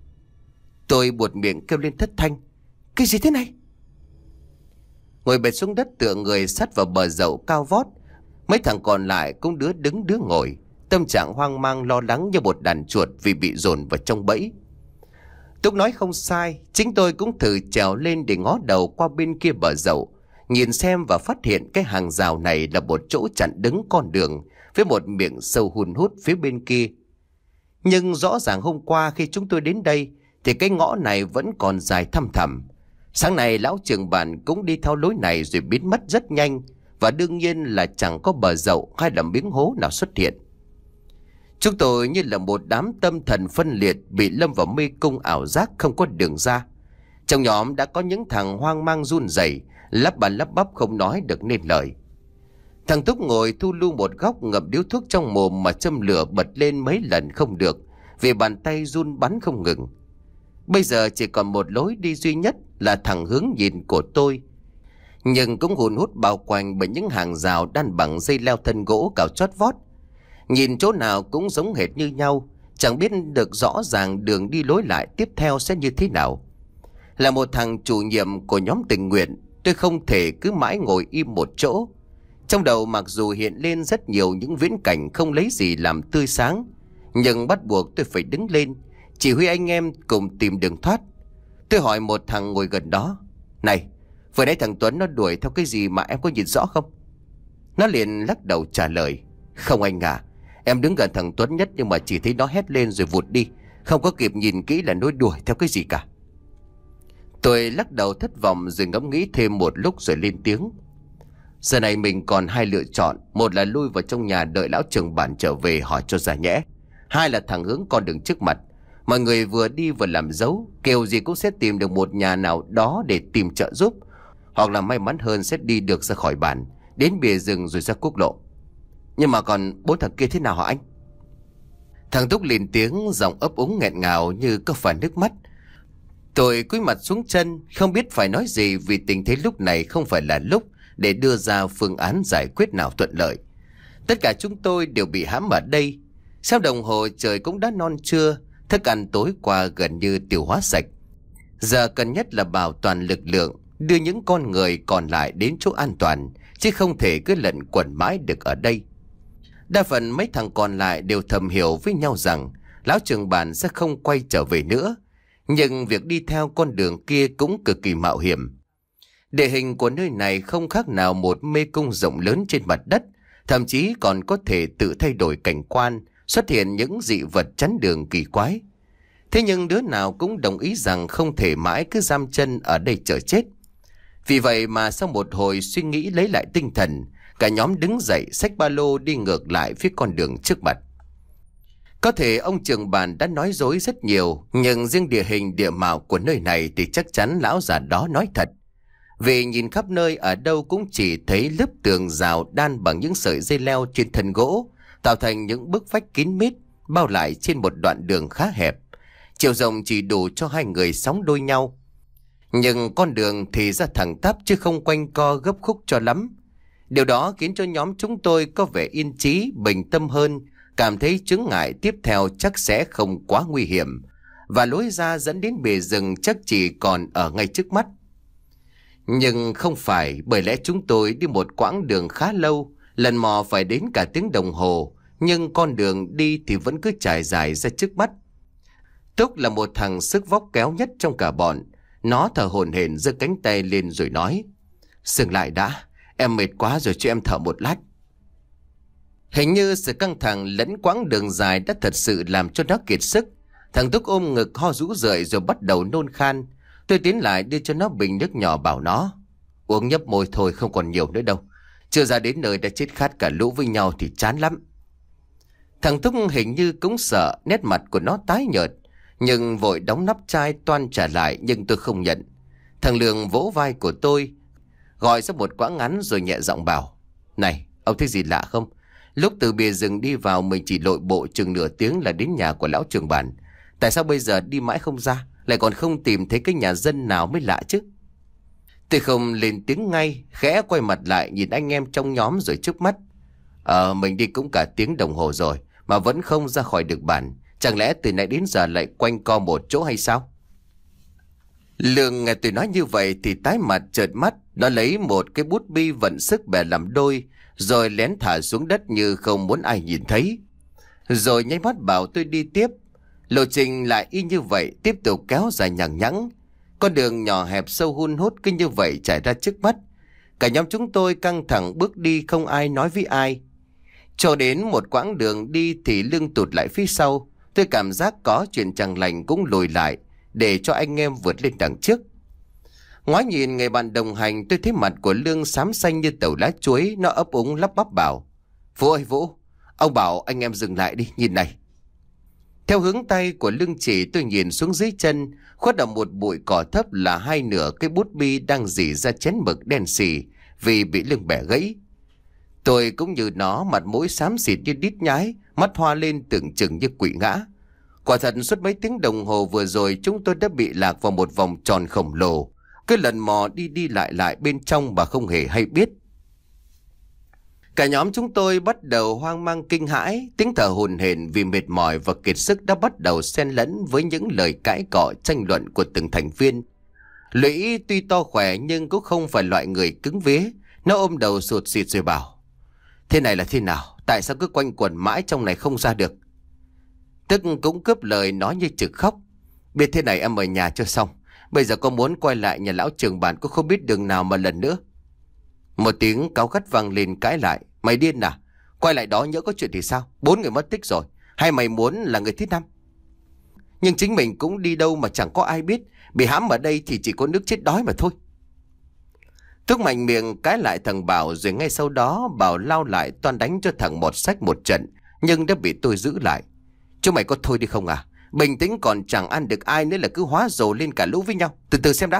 S1: Tôi buột miệng kêu lên thất thanh: "Cái gì thế này?" Ngồi bệt xuống đất tựa người sát vào bờ dậu cao vót, mấy thằng còn lại cũng đứa đứng đứa ngồi, tâm trạng hoang mang lo lắng như một đàn chuột vì bị dồn vào trong bẫy. Túc nói không sai, chính tôi cũng thử trèo lên để ngó đầu qua bên kia bờ dậu, nhìn xem và phát hiện cái hàng rào này là một chỗ chặn đứng con đường với một miệng sâu hun hút phía bên kia. Nhưng rõ ràng hôm qua khi chúng tôi đến đây thì cái ngõ này vẫn còn dài thăm thẳm. Sáng nay lão trưởng bản cũng đi theo lối này rồi biến mất rất nhanh, và đương nhiên là chẳng có bờ dậu hay là miếng hố nào xuất hiện. Chúng tôi như là một đám tâm thần phân liệt bị lâm vào mê cung ảo giác không có đường ra. Trong nhóm đã có những thằng hoang mang run rẩy, lắp bà lắp bắp không nói được nên lời. Thằng Túc ngồi thu lu một góc ngậm điếu thuốc trong mồm mà châm lửa bật lên mấy lần không được, vì bàn tay run bắn không ngừng. Bây giờ chỉ còn một lối đi duy nhất là thẳng hướng nhìn của tôi, nhưng cũng hùn hút bao quanh bởi những hàng rào đan bằng dây leo thân gỗ cào chót vót. Nhìn chỗ nào cũng giống hệt như nhau, chẳng biết được rõ ràng đường đi lối lại tiếp theo sẽ như thế nào. Là một thằng chủ nhiệm của nhóm tình nguyện, tôi không thể cứ mãi ngồi im một chỗ. Trong đầu mặc dù hiện lên rất nhiều những viễn cảnh không lấy gì làm tươi sáng, nhưng bắt buộc tôi phải đứng lên, chỉ huy anh em cùng tìm đường thoát. Tôi hỏi một thằng ngồi gần đó: "Này, vừa nãy thằng Tuấn nó đuổi theo cái gì mà em có nhìn rõ không?" Nó liền lắc đầu trả lời: "Không anh à, Em đứng gần thằng Tuấn Nhất nhưng mà chỉ thấy nó hét lên rồi vụt đi, không có kịp nhìn kỹ là nó đuổi theo cái gì cả. Tôi lắc đầu thất vọng rồi ngẫm nghĩ thêm một lúc rồi lên tiếng. Giờ này mình còn hai lựa chọn. Một là lui vào trong nhà đợi lão trưởng bản trở về hỏi cho ra nhẽ. Hai là thẳng hướng con đường trước mặt. Mọi người vừa đi vừa làm dấu, kiểu gì cũng sẽ tìm được một nhà nào đó để tìm trợ giúp. Hoặc là may mắn hơn sẽ đi được ra khỏi bản, đến bìa rừng rồi ra quốc lộ. Nhưng mà còn bốn thằng kia thế nào hả anh? Thằng Túc lên tiếng, giọng ấp úng nghẹn ngào như có phải nước mắt. Tôi cúi mặt xuống chân, không biết phải nói gì vì tình thế lúc này không phải là lúc để đưa ra phương án giải quyết nào thuận lợi. Tất cả chúng tôi đều bị hãm ở đây. Sau đồng hồ trời cũng đã non trưa, thức ăn tối qua gần như tiêu hóa sạch. Giờ cần nhất là bảo toàn lực lượng, đưa những con người còn lại đến chỗ an toàn, chứ không thể cứ lẩn quẩn mãi được ở đây. Đa phần mấy thằng còn lại đều thầm hiểu với nhau rằng lão trưởng bản sẽ không quay trở về nữa. Nhưng việc đi theo con đường kia cũng cực kỳ mạo hiểm. Địa hình của nơi này không khác nào một mê cung rộng lớn trên mặt đất, thậm chí còn có thể tự thay đổi cảnh quan, xuất hiện những dị vật chắn đường kỳ quái. Thế nhưng đứa nào cũng đồng ý rằng không thể mãi cứ giam chân ở đây chờ chết. Vì vậy mà sau một hồi suy nghĩ lấy lại tinh thần, cả nhóm đứng dậy xách ba lô đi ngược lại phía con đường trước mặt. Có thể ông trưởng bản đã nói dối rất nhiều, nhưng riêng địa hình địa mạo của nơi này thì chắc chắn lão già đó nói thật. Vì nhìn khắp nơi ở đâu cũng chỉ thấy lớp tường rào đan bằng những sợi dây leo trên thân gỗ, tạo thành những bức vách kín mít, bao lại trên một đoạn đường khá hẹp. Chiều rộng chỉ đủ cho hai người sóng đôi nhau. Nhưng con đường thì ra thẳng tắp chứ không quanh co gấp khúc cho lắm. Điều đó khiến cho nhóm chúng tôi có vẻ yên trí, bình tâm hơn, cảm thấy chướng ngại tiếp theo chắc sẽ không quá nguy hiểm, và lối ra dẫn đến bìa rừng chắc chỉ còn ở ngay trước mắt. Nhưng không phải, bởi lẽ chúng tôi đi một quãng đường khá lâu, lần mò phải đến cả tiếng đồng hồ, nhưng con đường đi thì vẫn cứ trải dài ra trước mắt. Túc là một thằng sức vóc kéo nhất trong cả bọn. Nó thở hổn hển giơ cánh tay lên rồi nói: "Dừng lại đã, em mệt quá rồi, cho em thở một lát." Hình như sự căng thẳng lẫn quãng đường dài đã thật sự làm cho nó kiệt sức. Thằng Túc ôm ngực ho rũ rượi rồi bắt đầu nôn khan. Tôi tiến lại đưa cho nó bình nước nhỏ bảo nó: "Uống nhấp môi thôi, không còn nhiều nữa đâu. Chưa ra đến nơi đã chết khát cả lũ với nhau thì chán lắm." Thằng Túc hình như cũng sợ, nét mặt của nó tái nhợt, nhưng vội đóng nắp chai toan trả lại, nhưng tôi không nhận. Thằng Lương vỗ vai của tôi, gọi ra một quãng ngắn rồi nhẹ giọng bảo: "Này, ông thấy gì lạ không? Lúc từ bìa rừng đi vào mình chỉ lội bộ chừng nửa tiếng là đến nhà của lão trưởng bản. Tại sao bây giờ đi mãi không ra, lại còn không tìm thấy cái nhà dân nào mới lạ chứ?" Tôi không lên tiếng ngay, khẽ quay mặt lại nhìn anh em trong nhóm rồi trước mắt. Ờ, mình đi cũng cả tiếng đồng hồ rồi mà vẫn không ra khỏi được bản. Chẳng lẽ từ nãy đến giờ lại quanh co một chỗ hay sao? Lương nghe tôi nói như vậy thì tái mặt trợn mắt. Nó lấy một cái bút bi vận sức bè làm đôi, rồi lén thả xuống đất như không muốn ai nhìn thấy. Rồi nháy mắt bảo tôi đi tiếp. Lộ trình lại y như vậy, tiếp tục kéo dài nhằng nhẵng. Con đường nhỏ hẹp sâu hun hút cứ như vậy trải ra trước mắt. Cả nhóm chúng tôi căng thẳng bước đi, không ai nói với ai. Cho đến một quãng đường đi thì Lương tụt lại phía sau. Tôi cảm giác có chuyện chẳng lành cũng lùi lại để cho anh em vượt lên đằng trước. Ngoái nhìn người bạn đồng hành, tôi thấy mặt của Lương xám xanh như tàu lá chuối. Nó ấp úng lắp bắp bảo: "Vũ ơi Vũ, ông bảo anh em dừng lại đi, nhìn này." Theo hướng tay của Lương chỉ, tôi nhìn xuống dưới chân, khuất ở một bụi cỏ thấp là hai nửa cái bút bi đang rỉ ra chén mực đen xì vì bị Lương bẻ gãy. Tôi cũng như nó, mặt mũi xám xịt như đít nhái, mắt hoa lên tưởng chừng như quỵ ngã. Quả thật suốt mấy tiếng đồng hồ vừa rồi chúng tôi đã bị lạc vào một vòng tròn khổng lồ, cứ lần mò đi đi lại lại bên trong mà không hề hay biết. Cả nhóm chúng tôi bắt đầu hoang mang kinh hãi, tiếng thở hổn hển vì mệt mỏi và kiệt sức đã bắt đầu xen lẫn với những lời cãi cọ tranh luận của từng thành viên. Lũy tuy to khỏe nhưng cũng không phải loại người cứng vía. Nó ôm đầu sụt sịt rồi bảo: "Thế này là thế nào? Tại sao cứ quanh quẩn mãi trong này không ra được?" Tức cũng cướp lời nói như trực khóc: "Biết thế này em ở nhà cho xong. Bây giờ có muốn quay lại nhà lão trưởng bản cũng không biết đường nào mà lần nữa." Một tiếng cáu gắt vang lên cãi lại: "Mày điên à? Quay lại đó nhỡ có chuyện thì sao? Bốn người mất tích rồi. Hay mày muốn là người thứ năm? Nhưng chính mình cũng đi đâu mà chẳng có ai biết. Bị hãm ở đây thì chỉ có nước chết đói mà thôi. Thúc mạnh miệng cái lại thằng Bảo, rồi ngay sau đó Bảo lao lại toan đánh cho thằng Một Sách một trận, nhưng đã bị tôi giữ lại. Chúng mày có thôi đi không à? Bình tĩnh còn chẳng ăn được ai nữa là cứ hóa rồ lên cả lũ với nhau. Từ từ xem đã.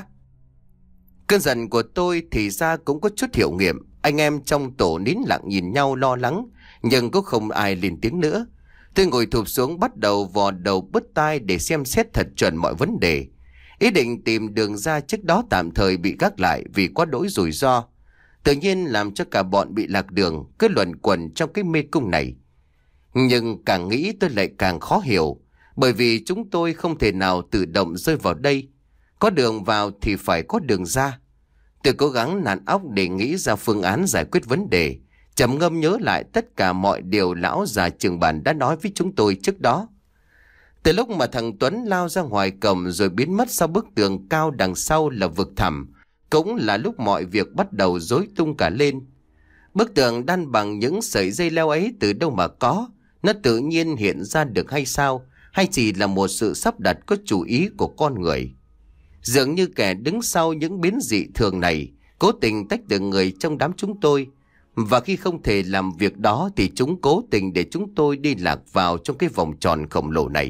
S1: Cơn giận của tôi thì ra cũng có chút hiệu nghiệm. Anh em trong tổ nín lặng nhìn nhau lo lắng, nhưng cũng không ai lên tiếng nữa. Tôi ngồi thụp xuống bắt đầu vò đầu bứt tai để xem xét thật chuẩn mọi vấn đề. Ý định tìm đường ra trước đó tạm thời bị gác lại vì quá đỗi rủi ro. Tự nhiên làm cho cả bọn bị lạc đường, cứ luẩn quẩn trong cái mê cung này. Nhưng càng nghĩ tôi lại càng khó hiểu, bởi vì chúng tôi không thể nào tự động rơi vào đây. Có đường vào thì phải có đường ra. Tôi cố gắng nặn óc để nghĩ ra phương án giải quyết vấn đề, trầm ngâm nhớ lại tất cả mọi điều lão già trường bản đã nói với chúng tôi trước đó. Từ lúc mà thằng Tuấn lao ra ngoài cổng rồi biến mất sau bức tường cao đằng sau là vực thẳm, cũng là lúc mọi việc bắt đầu rối tung cả lên. Bức tường đan bằng những sợi dây leo ấy từ đâu mà có, nó tự nhiên hiện ra được hay sao, hay chỉ là một sự sắp đặt có chủ ý của con người? Dường như kẻ đứng sau những biến dị thường này cố tình tách được người trong đám chúng tôi, và khi không thể làm việc đó thì chúng cố tình để chúng tôi đi lạc vào trong cái vòng tròn khổng lồ này.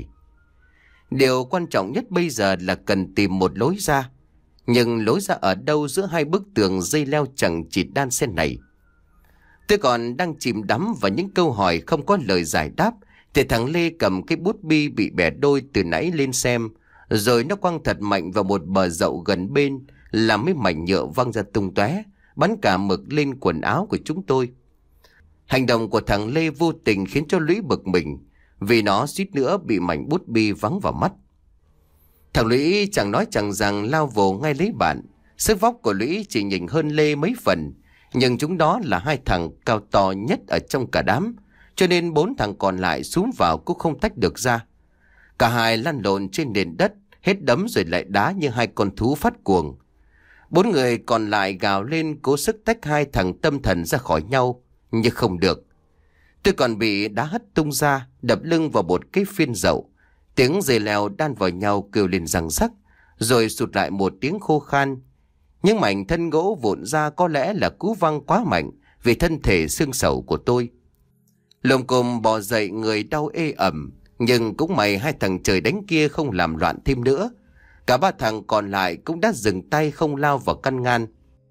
S1: Điều quan trọng nhất bây giờ là cần tìm một lối ra. Nhưng lối ra ở đâu giữa hai bức tường dây leo chẳng chịt đan xen này? Tôi còn đang chìm đắm vào những câu hỏi không có lời giải đáp thì thằng Lê cầm cái bút bi bị bẻ đôi từ nãy lên xem, rồi nó quăng thật mạnh vào một bờ dậu gần bên, làm mấy mảnh nhựa văng ra tung tóe, bắn cả mực lên quần áo của chúng tôi. Hành động của thằng Lê vô tình khiến cho Lũy bực mình, vì nó suýt nữa bị mảnh bút bi vắng vào mắt. Thằng Lũy chẳng nói chẳng rằng lao vồ ngay lấy bạn. Sức vóc của Lũy chỉ nhỉnh hơn Lê mấy phần, nhưng chúng đó là hai thằng cao to nhất ở trong cả đám, cho nên bốn thằng còn lại xúm vào cũng không tách được ra. Cả hai lăn lộn trên nền đất, hết đấm rồi lại đá như hai con thú phát cuồng. Bốn người còn lại gào lên cố sức tách hai thằng tâm thần ra khỏi nhau, nhưng không được. Tôi còn bị đá hất tung ra, đập lưng vào một cái phiên dậu. Tiếng dây leo đan vào nhau kêu lên răng rắc, rồi sụt lại một tiếng khô khan. Những mảnh thân gỗ vụn ra có lẽ là cú văng quá mạnh vì thân thể xương sầu của tôi. Lồm cồm bò dậy, người đau ê ẩm, nhưng cũng may hai thằng trời đánh kia không làm loạn thêm nữa. Cả ba thằng còn lại cũng đã dừng tay không lao vào căn ngăn.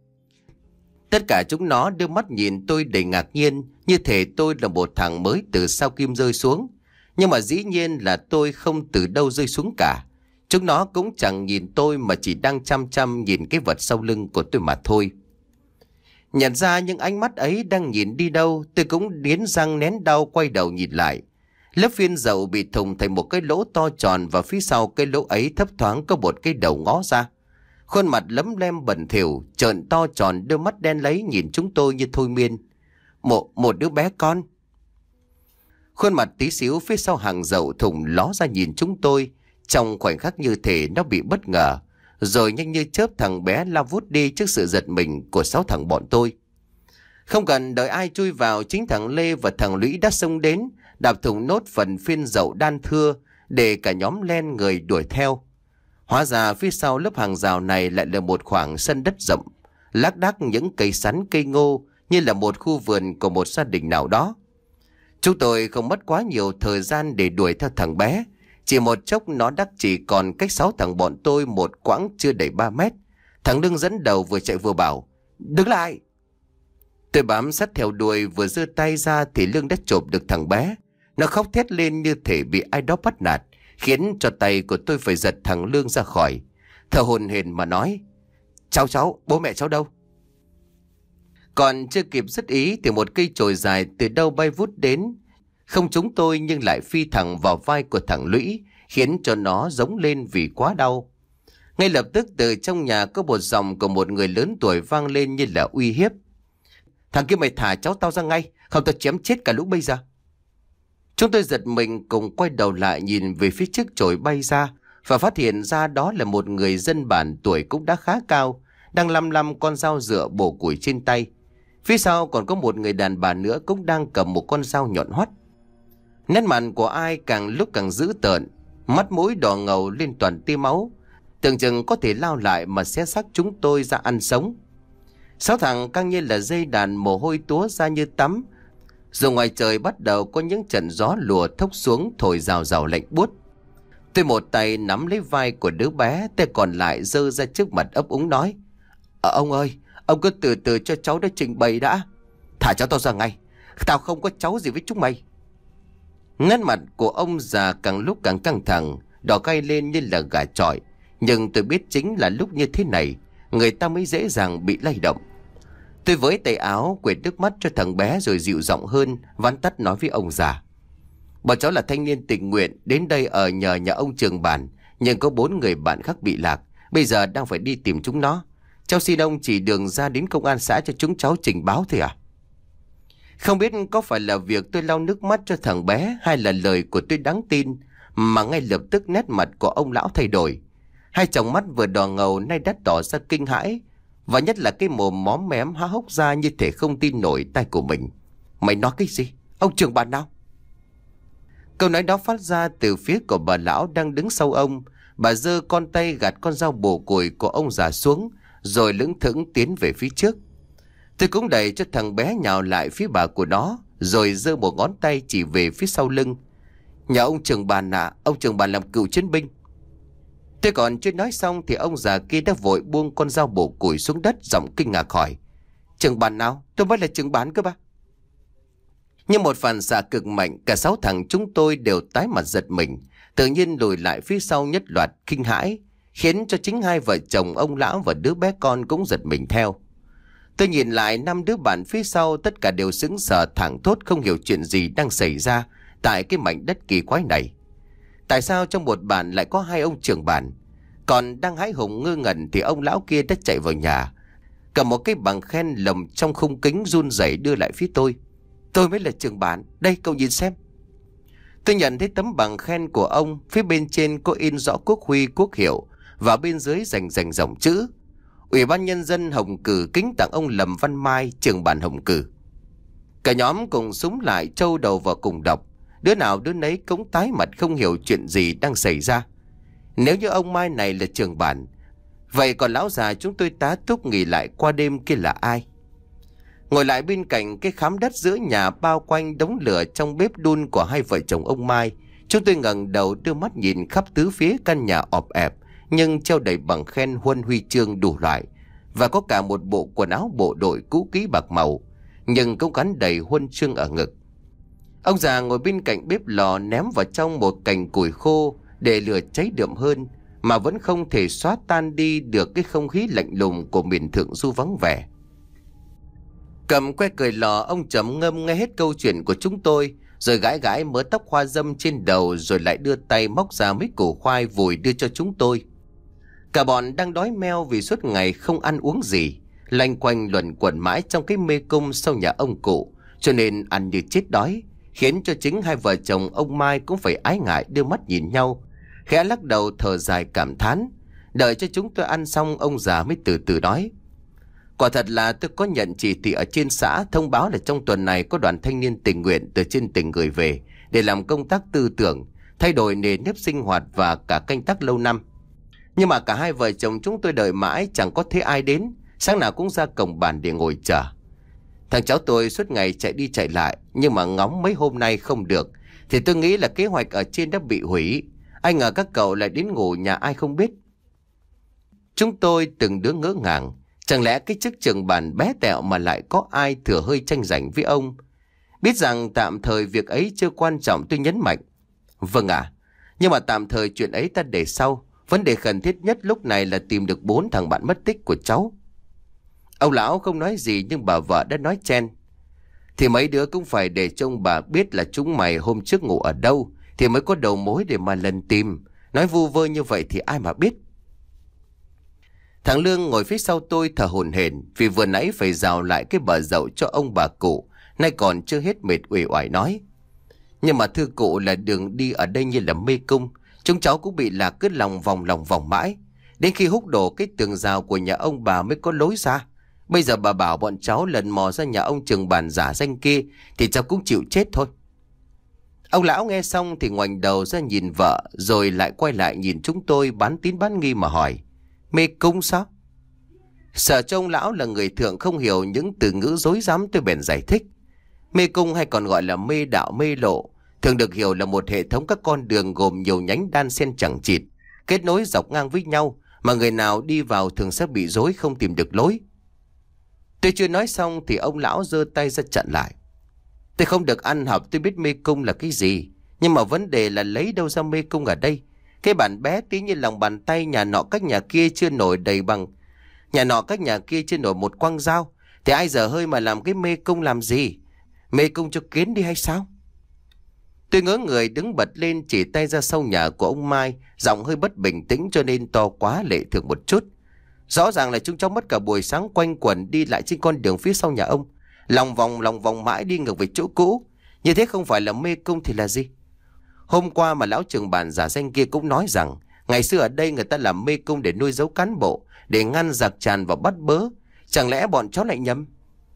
S1: Tất cả chúng nó đưa mắt nhìn tôi đầy ngạc nhiên, như thể tôi là một thằng mới từ sao kim rơi xuống. Nhưng mà dĩ nhiên là tôi không từ đâu rơi xuống cả. Chúng nó cũng chẳng nhìn tôi mà chỉ đang chăm chăm nhìn cái vật sau lưng của tôi mà thôi. Nhận ra những ánh mắt ấy đang nhìn đi đâu, tôi cũng nghiến răng nén đau quay đầu nhìn lại. Lớp phiên dậu bị thùng thành một cái lỗ to tròn, và phía sau cái lỗ ấy thấp thoáng có một cái đầu ngó ra. Khuôn mặt lấm lem bẩn thỉu, trợn to tròn, đôi mắt đen lấy nhìn chúng tôi như thôi miên. Một, một đứa bé con. Khuôn mặt tí xíu phía sau hàng dậu thùng ló ra nhìn chúng tôi. Trong khoảnh khắc như thể nó bị bất ngờ, rồi nhanh như chớp thằng bé lao vút đi trước sự giật mình của sáu thằng bọn tôi. Không cần đợi ai chui vào, chính thằng Lê và thằng Lũy đã xông đến, đạp thùng nốt phần phiên dậu đan thưa để cả nhóm len người đuổi theo. Hóa ra phía sau lớp hàng rào này lại là một khoảng sân đất rộng, lác đác những cây sắn cây ngô như là một khu vườn của một gia đình nào đó. Chúng tôi không mất quá nhiều thời gian để đuổi theo thằng bé. Chỉ một chốc nó đắc chỉ còn cách sáu thằng bọn tôi một quãng chưa đầy ba mét. Thằng Lương dẫn đầu vừa chạy vừa bảo: "Đứng lại!" Tôi bám sát theo đuôi, vừa giơ tay ra thì Lương đã chộp được thằng bé. Nó khóc thét lên như thể bị ai đó bắt nạt, khiến cho tay của tôi phải giật thằng Lương ra khỏi. Thở hổn hển mà nói: "Cháu cháu, bố mẹ cháu đâu?" Còn chưa kịp dứt ý thì một cây chổi dài từ đâu bay vút đến, không trúng tôi nhưng lại phi thẳng vào vai của thằng Lũy, khiến cho nó giống lên vì quá đau. Ngay lập tức từ trong nhà có một giọng của một người lớn tuổi vang lên như là uy hiếp: "Thằng kia mày thả cháu tao ra ngay, không tao chém chết cả lũ bây giờ." Chúng tôi giật mình cùng quay đầu lại nhìn về phía trước chổi bay ra, và phát hiện ra đó là một người dân bản tuổi cũng đã khá cao, đang lăm lăm con dao dựa bổ củi trên tay. Phía sau còn có một người đàn bà nữa cũng đang cầm một con dao nhọn hoắt. Nét mặt của ai càng lúc càng dữ tợn, mắt mũi đỏ ngầu lên toàn tia máu, tưởng chừng có thể lao lại mà xé xác chúng tôi ra ăn sống. Sáu thằng căng như là dây đàn, mồ hôi túa ra như tắm. Rồi ngoài trời bắt đầu có những trận gió lùa thốc xuống thổi rào rào lạnh buốt. Tôi một tay nắm lấy vai của đứa bé, tay còn lại giơ ra trước mặt ấp úng nói: Ờ, ông ơi, ông cứ từ từ cho cháu đã trình bày đã. Thả cháu tao ra ngay, tao không có cháu gì với chúng mày. Nét mặt của ông già càng lúc càng căng thẳng, đỏ gay lên như là gà chọi. Nhưng tôi biết chính là lúc như thế này người ta mới dễ dàng bị lay động. Tôi với tay áo quệt nước mắt cho thằng bé rồi dịu giọng hơn, vắn tắt nói với ông già: Bọn cháu là thanh niên tình nguyện đến đây ở nhờ nhà ông Trường Bản, nhưng có bốn người bạn khác bị lạc, bây giờ đang phải đi tìm chúng nó. Cháu xin ông chỉ đường ra đến công an xã cho chúng cháu trình báo thôi à? Không biết có phải là việc tôi lau nước mắt cho thằng bé hay là lời của tôi đáng tin mà ngay lập tức nét mặt của ông lão thay đổi. Hai tròng mắt vừa đỏ ngầu nay đã tỏ ra kinh hãi, và nhất là cái mồm móm mém há hốc ra như thể không tin nổi tai của mình. Mày nói cái gì? Ông Trường Bản nào? Câu nói đó phát ra từ phía của bà lão đang đứng sau ông. Bà giơ con tay gạt con dao bổ củi của ông già xuống, rồi lững thững tiến về phía trước. Tôi cũng đẩy cho thằng bé nhào lại phía bà của nó, rồi giơ một ngón tay chỉ về phía sau lưng. Nhà ông Trường Bản à, ông Trường Bản làm cựu chiến binh. Tôi còn chưa nói xong thì ông già kia đã vội buông con dao bổ củi xuống đất, giọng kinh ngạc hỏi: Trường Bản nào? Tôi mới là Trường Bản cơ ba. Nhưng một phản xạ cực mạnh, cả sáu thằng chúng tôi đều tái mặt giật mình, tự nhiên lùi lại phía sau nhất loạt kinh hãi, khiến cho chính hai vợ chồng ông lão và đứa bé con cũng giật mình theo. Tôi nhìn lại năm đứa bạn phía sau, tất cả đều sững sờ thảng thốt không hiểu chuyện gì đang xảy ra tại cái mảnh đất kỳ quái này. Tại sao trong một bản lại có hai ông trưởng bản? Còn đang hái hùng ngơ ngẩn thì ông lão kia đã chạy vào nhà, cầm một cái bằng khen lồng trong khung kính run rẩy đưa lại phía tôi. Tôi mới là trưởng bản, đây cậu nhìn xem. Tôi nhận thấy tấm bằng khen của ông, phía bên trên có in rõ quốc huy quốc hiệu, và bên dưới rành rành dòng chữ: Ủy ban Nhân dân Hồng Cử kính tặng ông Lâm Văn Mai, trưởng bản Hồng Cử. Cả nhóm cùng súng lại trâu đầu vào cùng đọc. Đứa nào đứa nấy cũng tái mặt không hiểu chuyện gì đang xảy ra. Nếu như ông Mai này là trưởng bản, vậy còn lão già chúng tôi tá túc nghỉ lại qua đêm kia là ai? Ngồi lại bên cạnh cái khám đất giữa nhà, bao quanh đống lửa trong bếp đun của hai vợ chồng ông Mai, chúng tôi ngẩng đầu đưa mắt nhìn khắp tứ phía căn nhà ọp ẹp nhưng treo đầy bằng khen huân huy chương đủ loại, và có cả một bộ quần áo bộ đội cũ kỹ bạc màu nhưng cũng gắn đầy huân chương ở ngực. Ông già ngồi bên cạnh bếp lò ném vào trong một cành củi khô để lửa cháy đượm hơn, mà vẫn không thể xóa tan đi được cái không khí lạnh lùng của miền Thượng Du vắng vẻ. Cầm que cười lò, ông trầm ngâm nghe hết câu chuyện của chúng tôi, rồi gãi gãi mớ tóc hoa râm trên đầu, rồi lại đưa tay móc ra mấy củ khoai vùi đưa cho chúng tôi. Cả bọn đang đói meo vì suốt ngày không ăn uống gì, loanh quanh luẩn quẩn mãi trong cái mê cung sau nhà ông cụ, cho nên ăn như chết đói, khiến cho chính hai vợ chồng ông Mai cũng phải ái ngại đưa mắt nhìn nhau, khẽ lắc đầu thở dài cảm thán. Đợi cho chúng tôi ăn xong, ông già mới từ từ nói: Quả thật là tôi có nhận chỉ thị ở trên xã thông báo là trong tuần này có đoàn thanh niên tình nguyện từ trên tỉnh gửi về để làm công tác tư tưởng, thay đổi nề nếp sinh hoạt và cả canh tác lâu năm. Nhưng mà cả hai vợ chồng chúng tôi đợi mãi chẳng có thấy ai đến, sáng nào cũng ra cổng bản để ngồi chờ. Thằng cháu tôi suốt ngày chạy đi chạy lại, nhưng mà ngóng mấy hôm nay không được, thì tôi nghĩ là kế hoạch ở trên đã bị hủy. Ai ngờ các cậu lại đến ngủ nhà ai không biết. Chúng tôi từng đứa ngỡ ngàng, chẳng lẽ cái chức trưởng bản bé tẹo mà lại có ai thừa hơi tranh giành với ông? Biết rằng tạm thời việc ấy chưa quan trọng, tôi nhấn mạnh: Vâng ạ, à, nhưng mà tạm thời chuyện ấy ta để sau. Vấn đề khẩn thiết nhất lúc này là tìm được bốn thằng bạn mất tích của cháu. Ông lão không nói gì, nhưng bà vợ đã nói chen: Thì mấy đứa cũng phải để cho ông bà biết là chúng mày hôm trước ngủ ở đâu, thì mới có đầu mối để mà lần tìm. Nói vu vơ như vậy thì ai mà biết. Thằng Lương ngồi phía sau tôi thở hổn hển vì vừa nãy phải rào lại cái bờ dậu cho ông bà cụ, nay còn chưa hết mệt uể oải nói: Nhưng mà thưa cụ, là đường đi ở đây như là mê cung, chúng cháu cũng bị lạc cứ lòng vòng lòng vòng mãi, đến khi húc đổ cái tường rào của nhà ông bà mới có lối ra. Bây giờ bà bảo bọn cháu lần mò ra nhà ông trường bản giả danh kia thì cháu cũng chịu chết thôi. Ông lão nghe xong thì ngoảnh đầu ra nhìn vợ, rồi lại quay lại nhìn chúng tôi bán tín bán nghi mà hỏi: Mê cung sao? Sợ cho ông lão là người thượng không hiểu những từ ngữ rối rắm, tôi bèn giải thích. Mê cung hay còn gọi là mê đạo mê lộ, thường được hiểu là một hệ thống các con đường gồm nhiều nhánh đan xen chẳng chịt, kết nối dọc ngang với nhau, mà người nào đi vào thường sẽ bị rối không tìm được lối. Tôi chưa nói xong thì ông lão giơ tay ra chặn lại. Tôi không được ăn học, tôi biết mê cung là cái gì, nhưng mà vấn đề là lấy đâu ra mê cung ở đây. Cái bản bé tí như lòng bàn tay, nhà nọ cách nhà kia chưa nổi đầy bằng, nhà nọ cách nhà kia chưa nổi một quăng dao, thì ai giờ hơi mà làm cái mê cung làm gì? Mê cung cho kiến đi hay sao? Tôi ngớ người đứng bật lên chỉ tay ra sau nhà của ông Mai, giọng hơi bất bình tĩnh cho nên to quá lệ thường một chút. Rõ ràng là chúng cháu mất cả buổi sáng quanh quẩn đi lại trên con đường phía sau nhà ông, lòng vòng lòng vòng mãi đi ngược về chỗ cũ. Như thế không phải là mê cung thì là gì? Hôm qua mà lão trưởng bản giả danh kia cũng nói rằng ngày xưa ở đây người ta làm mê cung để nuôi giấu cán bộ, để ngăn giặc tràn và bắt bớ. Chẳng lẽ bọn cháu lại nhầm?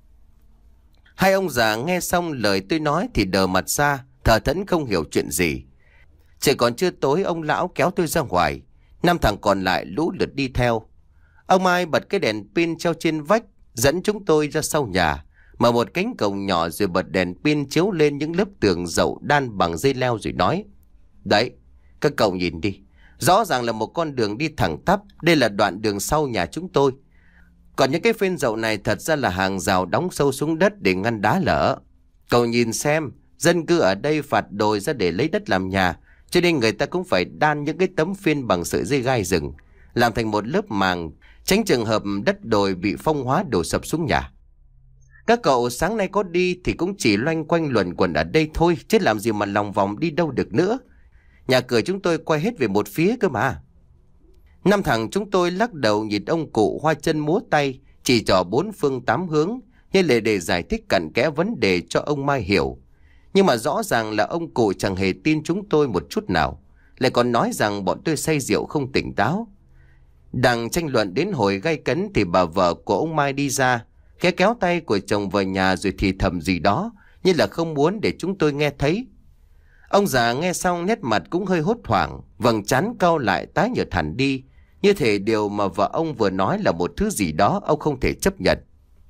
S1: Hai ông già nghe xong lời tôi nói thì đờ mặt ra, thờ thẫn không hiểu chuyện gì. Trời còn chưa tối, ông lão kéo tôi ra ngoài, năm thằng còn lại lũ lượt đi theo. Ông Mai bật cái đèn pin treo trên vách, dẫn chúng tôi ra sau nhà, mở một cánh cổng nhỏ rồi bật đèn pin chiếu lên những lớp tường dậu đan bằng dây leo rồi nói: Đấy, các cậu nhìn đi, rõ ràng là một con đường đi thẳng tắp, đây là đoạn đường sau nhà chúng tôi. Còn những cái phên dậu này thật ra là hàng rào đóng sâu xuống đất để ngăn đá lở. Cậu nhìn xem, dân cư ở đây phạt đồi ra để lấy đất làm nhà, cho nên người ta cũng phải đan những cái tấm phên bằng sợi dây gai rừng, làm thành một lớp màng, tránh trường hợp đất đồi bị phong hóa đổ sập xuống nhà. Các cậu sáng nay có đi thì cũng chỉ loanh quanh luẩn quẩn ở đây thôi, chứ làm gì mà lòng vòng đi đâu được nữa. Nhà cửa chúng tôi quay hết về một phía cơ mà. Năm thằng chúng tôi lắc đầu nhìn ông cụ hoa chân múa tay, chỉ trò bốn phương tám hướng, như là để giải thích cặn kẽ vấn đề cho ông Mai hiểu. Nhưng mà rõ ràng là ông cụ chẳng hề tin chúng tôi một chút nào, lại còn nói rằng bọn tôi say rượu không tỉnh táo. Đang tranh luận đến hồi gay cấn thì bà vợ của ông Mai đi ra, khẽ kéo tay của chồng vào nhà rồi thì thầm gì đó, như là không muốn để chúng tôi nghe thấy. Ông già nghe xong nét mặt cũng hơi hốt hoảng, vầng trán cau lại tái nhợt hẳn đi, như thể điều mà vợ ông vừa nói là một thứ gì đó ông không thể chấp nhận.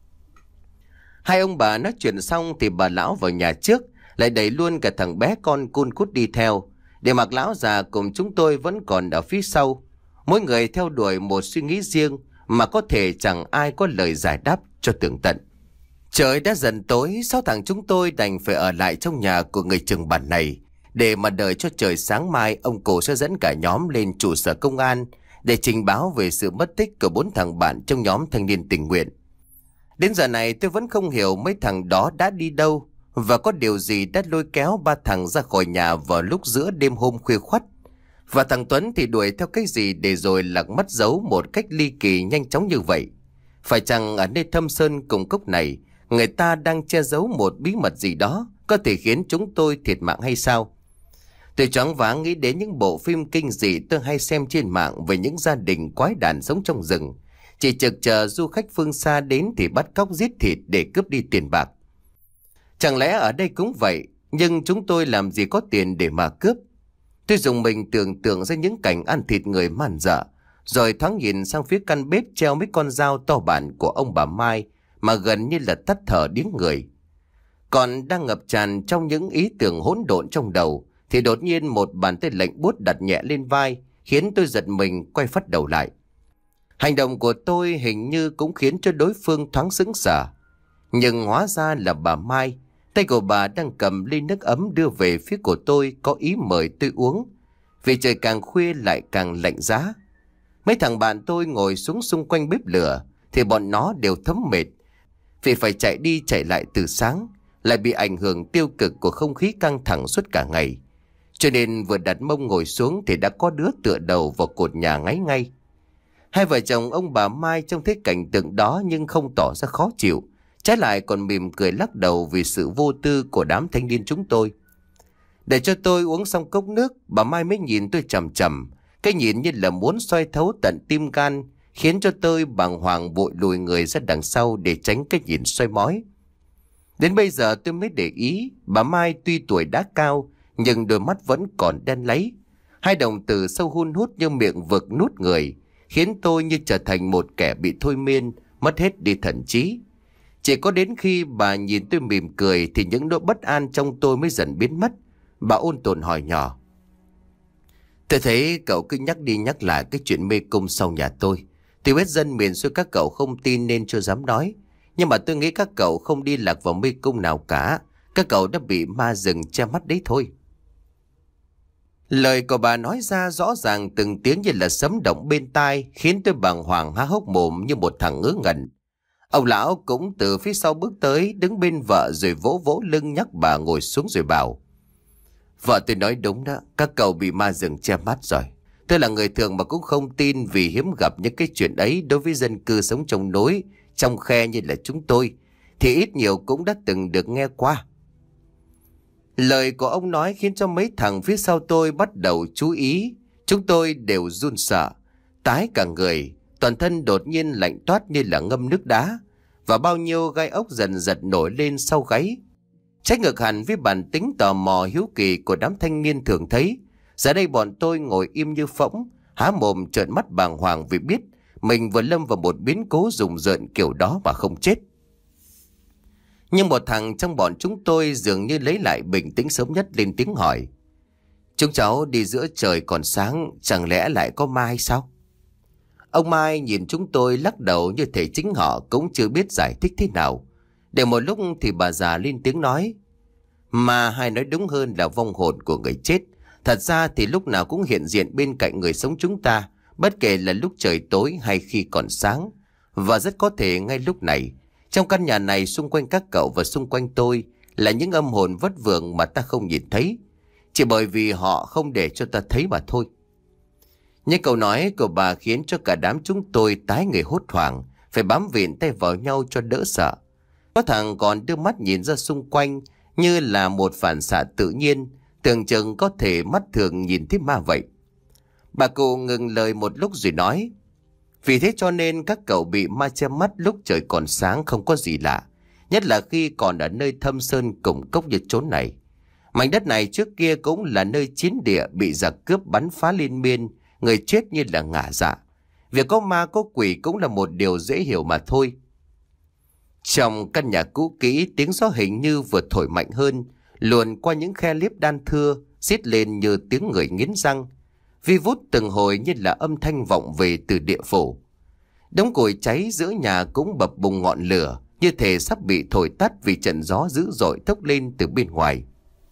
S1: Hai ông bà nói chuyện xong thì bà lão vào nhà trước, lại đẩy luôn cả thằng bé con cun cút đi theo, để mặc lão già cùng chúng tôi vẫn còn ở phía sau. Mỗi người theo đuổi một suy nghĩ riêng mà có thể chẳng ai có lời giải đáp cho tường tận. Trời đã dần tối, sáu thằng chúng tôi đành phải ở lại trong nhà của người trưởng bản này, để mà đợi cho trời sáng mai ông cụ sẽ dẫn cả nhóm lên trụ sở công an để trình báo về sự mất tích của bốn thằng bạn trong nhóm thanh niên tình nguyện. Đến giờ này tôi vẫn không hiểu mấy thằng đó đã đi đâu, và có điều gì đã lôi kéo ba thằng ra khỏi nhà vào lúc giữa đêm hôm khuya khoắt. Và thằng Tuấn thì đuổi theo cái gì để rồi lạc mất dấu một cách ly kỳ nhanh chóng như vậy. Phải chăng ở nơi thâm sơn cùng cốc này, người ta đang che giấu một bí mật gì đó có thể khiến chúng tôi thiệt mạng hay sao? Tôi choáng váng nghĩ đến những bộ phim kinh dị tôi hay xem trên mạng về những gia đình quái đản sống trong rừng, chỉ trực chờ du khách phương xa đến thì bắt cóc giết thịt để cướp đi tiền bạc. Chẳng lẽ ở đây cũng vậy, nhưng chúng tôi làm gì có tiền để mà cướp? Tôi dùng mình tưởng tượng ra những cảnh ăn thịt người man dợ, rồi thoáng nhìn sang phía căn bếp treo mấy con dao to bản của ông bà Mai mà gần như là tắt thở điếng người. Còn đang ngập tràn trong những ý tưởng hỗn độn trong đầu thì đột nhiên một bàn tay lạnh buốt đặt nhẹ lên vai, khiến tôi giật mình quay phắt đầu lại. Hành động của tôi hình như cũng khiến cho đối phương thoáng sững sờ, nhưng hóa ra là bà Mai. Tay của bà đang cầm ly nước ấm đưa về phía của tôi, có ý mời tôi uống, vì trời càng khuya lại càng lạnh giá. Mấy thằng bạn tôi ngồi xuống xung quanh bếp lửa thì bọn nó đều thấm mệt, vì phải chạy đi chạy lại từ sáng, lại bị ảnh hưởng tiêu cực của không khí căng thẳng suốt cả ngày. Cho nên vừa đặt mông ngồi xuống thì đã có đứa tựa đầu vào cột nhà ngáy ngay. Hai vợ chồng ông bà Mai trông thấy cảnh tượng đó nhưng không tỏ ra khó chịu, trái lại còn mỉm cười lắc đầu vì sự vô tư của đám thanh niên chúng tôi. Để cho tôi uống xong cốc nước, bà Mai mới nhìn tôi chằm chằm, cái nhìn như là muốn soi thấu tận tim gan, khiến cho tôi bàng hoàng vội lùi người ra đằng sau để tránh cái nhìn soi mói. Đến bây giờ tôi mới để ý, bà Mai tuy tuổi đã cao nhưng đôi mắt vẫn còn đen láy. Hai đồng tử sâu hun hút như miệng vực nuốt người, khiến tôi như trở thành một kẻ bị thôi miên, mất hết đi thần trí. Chỉ có đến khi bà nhìn tôi mỉm cười thì những nỗi bất an trong tôi mới dần biến mất. Bà ôn tồn hỏi nhỏ: "Tôi thấy cậu cứ nhắc đi nhắc lại cái chuyện mê cung sau nhà tôi. Tôi biết dân miền xuôi các cậu không tin nên chưa dám nói. Nhưng mà tôi nghĩ các cậu không đi lạc vào mê cung nào cả. Các cậu đã bị ma rừng che mắt đấy thôi." Lời của bà nói ra rõ ràng từng tiếng như là sấm động bên tai, khiến tôi bàng hoàng há hốc mồm như một thằng ngớ ngẩn. Ông lão cũng từ phía sau bước tới, đứng bên vợ rồi vỗ vỗ lưng nhắc bà ngồi xuống rồi bảo: "Vợ tôi nói đúng đó, các cậu bị ma rừng che mắt rồi. Tôi là người thường mà cũng không tin, vì hiếm gặp những cái chuyện ấy đối với dân cư sống trong núi, trong khe như là chúng tôi, thì ít nhiều cũng đã từng được nghe qua." Lời của ông nói khiến cho mấy thằng phía sau tôi bắt đầu chú ý. Chúng tôi đều run sợ, tái cả người, toàn thân đột nhiên lạnh toát như là ngâm nước đá, và bao nhiêu gai ốc dần giật nổi lên sau gáy. Trái ngược hẳn với bản tính tò mò hiếu kỳ của đám thanh niên thường thấy, giờ đây bọn tôi ngồi im như phỗng, há mồm trợn mắt bàng hoàng vì biết mình vừa lâm vào một biến cố rùng rợn kiểu đó mà không chết. Nhưng một thằng trong bọn chúng tôi dường như lấy lại bình tĩnh sớm nhất lên tiếng hỏi: "Chúng cháu đi giữa trời còn sáng, chẳng lẽ lại có ma hay sao?" Ông Mai nhìn chúng tôi lắc đầu như thể chính họ cũng chưa biết giải thích thế nào. Để một lúc thì bà già lên tiếng nói: "Ma, hay nói đúng hơn là vong hồn của người chết, thật ra thì lúc nào cũng hiện diện bên cạnh người sống chúng ta, bất kể là lúc trời tối hay khi còn sáng. Và rất có thể ngay lúc này, trong căn nhà này, xung quanh các cậu và xung quanh tôi là những âm hồn vất vưởng mà ta không nhìn thấy, chỉ bởi vì họ không để cho ta thấy mà thôi." Những câu nói của bà khiến cho cả đám chúng tôi tái người hốt hoảng, phải bám viện tay vào nhau cho đỡ sợ. Có thằng còn đưa mắt nhìn ra xung quanh như là một phản xạ tự nhiên, tưởng chừng có thể mắt thường nhìn thấy ma vậy. Bà cụ ngừng lời một lúc rồi nói: "Vì thế cho nên các cậu bị ma che mắt lúc trời còn sáng không có gì lạ, nhất là khi còn ở nơi thâm sơn cùng cốc như chốn này. Mảnh đất này trước kia cũng là nơi chiến địa, bị giặc cướp bắn phá liên miên, người chết như là ngả dạ. Việc có ma có quỷ cũng là một điều dễ hiểu mà thôi." Trong căn nhà cũ kỹ, tiếng gió hình như vừa thổi mạnh hơn, luồn qua những khe liếp đan thưa, xiết lên như tiếng người nghiến răng, vi vút từng hồi như là âm thanh vọng về từ địa phủ. Đống củi cháy giữa nhà cũng bập bùng ngọn lửa, như thể sắp bị thổi tắt vì trận gió dữ dội thốc lên từ bên ngoài.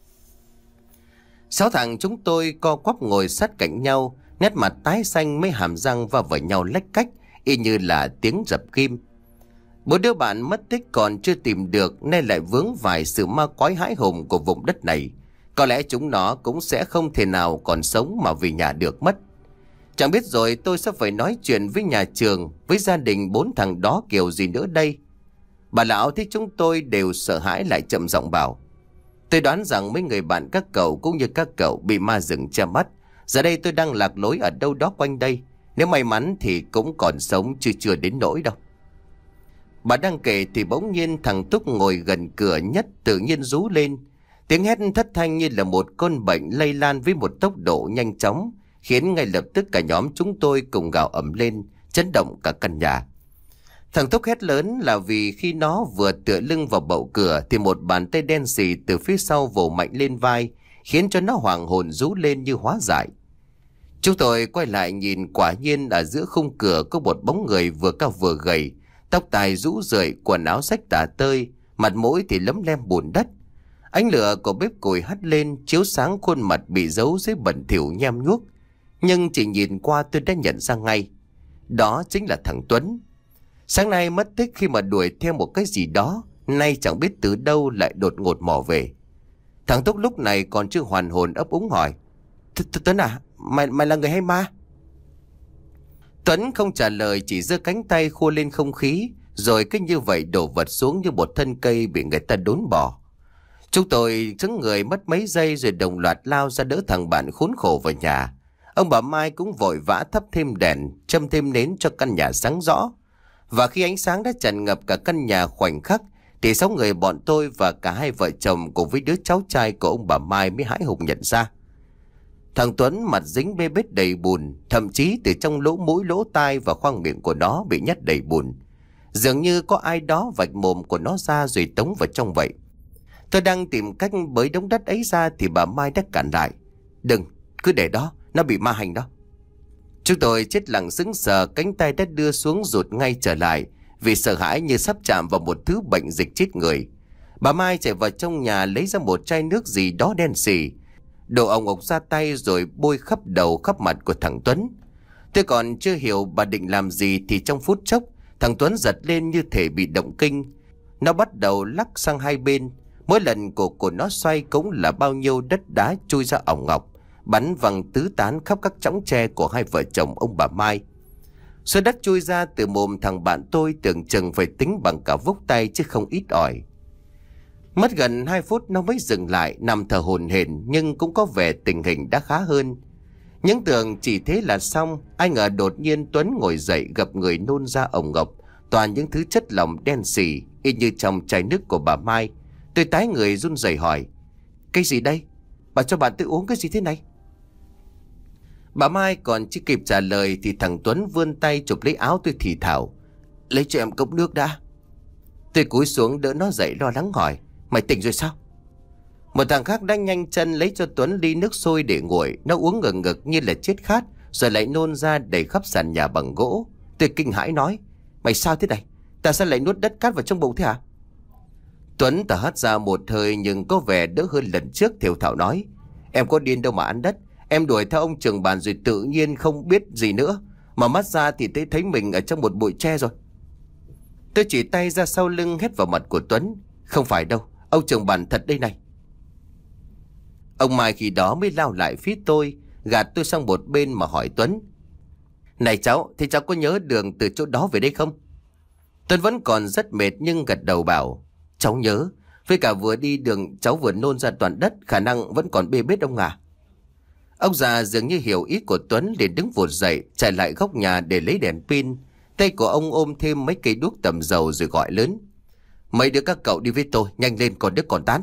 S1: Sáu thằng chúng tôi co quắp ngồi sát cạnh nhau, nét mặt tái xanh, mấy hàm răng va vào nhau lách cách, y như là tiếng dập kim. Bốn đứa bạn mất tích còn chưa tìm được, nay lại vướng vài sự ma quái hãi hùng của vùng đất này. Có lẽ chúng nó cũng sẽ không thể nào còn sống mà về nhà được mất. Chẳng biết rồi tôi sẽ phải nói chuyện với nhà trường, với gia đình bốn thằng đó kiểu gì nữa đây. Bà lão thấy chúng tôi đều sợ hãi lại chậm giọng bảo: "Tôi đoán rằng mấy người bạn các cậu cũng như các cậu bị ma rừng che mắt. Giờ đây tôi đang lạc lối ở đâu đó quanh đây. Nếu may mắn thì cũng còn sống, chứ chưa đến nỗi đâu." Bà đang kể thì bỗng nhiên thằng Túc ngồi gần cửa nhất tự nhiên rú lên. Tiếng hét thất thanh như là một con bệnh lây lan với một tốc độ nhanh chóng, khiến ngay lập tức cả nhóm chúng tôi cùng gào ầm lên, chấn động cả căn nhà. Thằng Túc hét lớn là vì khi nó vừa tựa lưng vào bậu cửa thì một bàn tay đen sì từ phía sau vồ mạnh lên vai, khiến cho nó hoàng hồn rú lên như hóa dại. Chúng tôi quay lại nhìn, quả nhiên ở giữa khung cửa có một bóng người vừa cao vừa gầy, tóc tai rũ rượi, quần áo rách tả tơi, mặt mũi thì lấm lem bùn đất. Ánh lửa của bếp củi hắt lên chiếu sáng khuôn mặt bị giấu dưới bẩn thỉu nhem nhuốc, nhưng chỉ nhìn qua tôi đã nhận ra ngay, đó chính là thằng Tuấn. Sáng nay mất tích khi mà đuổi theo một cái gì đó, nay chẳng biết từ đâu lại đột ngột mò về. Thằng Túc lúc này còn chưa hoàn hồn ấp úng hỏi: "Tuấn à, mày mày là người hay ma?" Tuấn không trả lời, chỉ giơ cánh tay khua lên không khí, rồi cứ như vậy đổ vật xuống như một thân cây bị người ta đốn bỏ. Chúng tôi chứng người mất mấy giây rồi đồng loạt lao ra đỡ thằng bạn khốn khổ vào nhà. Ông bà Mai cũng vội vã thắp thêm đèn, châm thêm nến cho căn nhà sáng rõ. Và khi ánh sáng đã tràn ngập cả căn nhà khoảnh khắc, thì sáu người bọn tôi và cả hai vợ chồng cùng với đứa cháu trai của ông bà Mai mới hãi hùng nhận ra. Thằng Tuấn mặt dính bê bết đầy bùn, thậm chí từ trong lỗ mũi, lỗ tai và khoang miệng của nó bị nhét đầy bùn. Dường như có ai đó vạch mồm của nó ra rồi tống vào trong vậy. Tôi đang tìm cách bới đống đất ấy ra thì bà Mai đã cản lại. Đừng, cứ để đó, nó bị ma hành đó. Chúng tôi chết lặng sững sờ, cánh tay đã đưa xuống rụt ngay trở lại vì sợ hãi như sắp chạm vào một thứ bệnh dịch chết người. Bà Mai chạy vào trong nhà lấy ra một chai nước gì đó đen xì, đổ ồng ộc ra tay rồi bôi khắp đầu khắp mặt của thằng Tuấn. Tôi còn chưa hiểu bà định làm gì thì trong phút chốc thằng Tuấn giật lên như thể bị động kinh. Nó bắt đầu lắc sang hai bên. Mỗi lần cổ của nó xoay cũng là bao nhiêu đất đá chui ra ỏng ngọc, bắn văng tứ tán khắp các chõng tre của hai vợ chồng ông bà Mai. Số đất chui ra từ mồm thằng bạn tôi tưởng chừng phải tính bằng cả vốc tay chứ không ít ỏi. Mất gần hai phút nó mới dừng lại, nằm thở hổn hển nhưng cũng có vẻ tình hình đã khá hơn. Những tưởng chỉ thế là xong, ai ngờ đột nhiên Tuấn ngồi dậy gập người nôn ra ổng ngọc, toàn những thứ chất lỏng đen xì y như trong chai nước của bà Mai. Tôi tái người run rẩy hỏi: cái gì đây? Bà cho bạn tôi uống cái gì thế này? Bà Mai còn chưa kịp trả lời thì thằng Tuấn vươn tay chụp lấy áo tôi thì thào: lấy cho em cốc nước đã. Tôi cúi xuống đỡ nó dậy lo lắng hỏi: mày tỉnh rồi sao? Một thằng khác đang nhanh chân lấy cho Tuấn ly nước sôi để nguội. Nó uống ngực ngực như là chết khát, rồi lại nôn ra đầy khắp sàn nhà bằng gỗ. Tôi kinh hãi nói: mày sao thế này? Ta sao lại nuốt đất cát vào trong bụng thế hả? Tuấn thở hắt ra một hơi nhưng có vẻ đỡ hơn lần trước, thều thào nói: em có điên đâu mà ăn đất. Em đuổi theo ông trường bàn rồi tự nhiên không biết gì nữa, mà mắt ra thì thấy thấy mình ở trong một bụi tre rồi. Tôi chỉ tay ra sau lưng hét vào mặt của Tuấn: không phải đâu, ông trường bàn thật đây này. Ông Mai khi đó mới lao lại phía tôi, gạt tôi sang một bên mà hỏi Tuấn: này cháu, thì cháu có nhớ đường từ chỗ đó về đây không? Tuấn vẫn còn rất mệt nhưng gật đầu bảo: cháu nhớ, với cả vừa đi đường cháu vừa nôn ra toàn đất, khả năng vẫn còn bê bết ông à. Ông già dường như hiểu ý của Tuấn liền đứng vụt dậy chạy lại góc nhà để lấy đèn pin. Tay của ông ôm thêm mấy cây đuốc tầm dầu rồi gọi lớn: mấy đứa các cậu đi với tôi, nhanh lên còn đứa còn tán.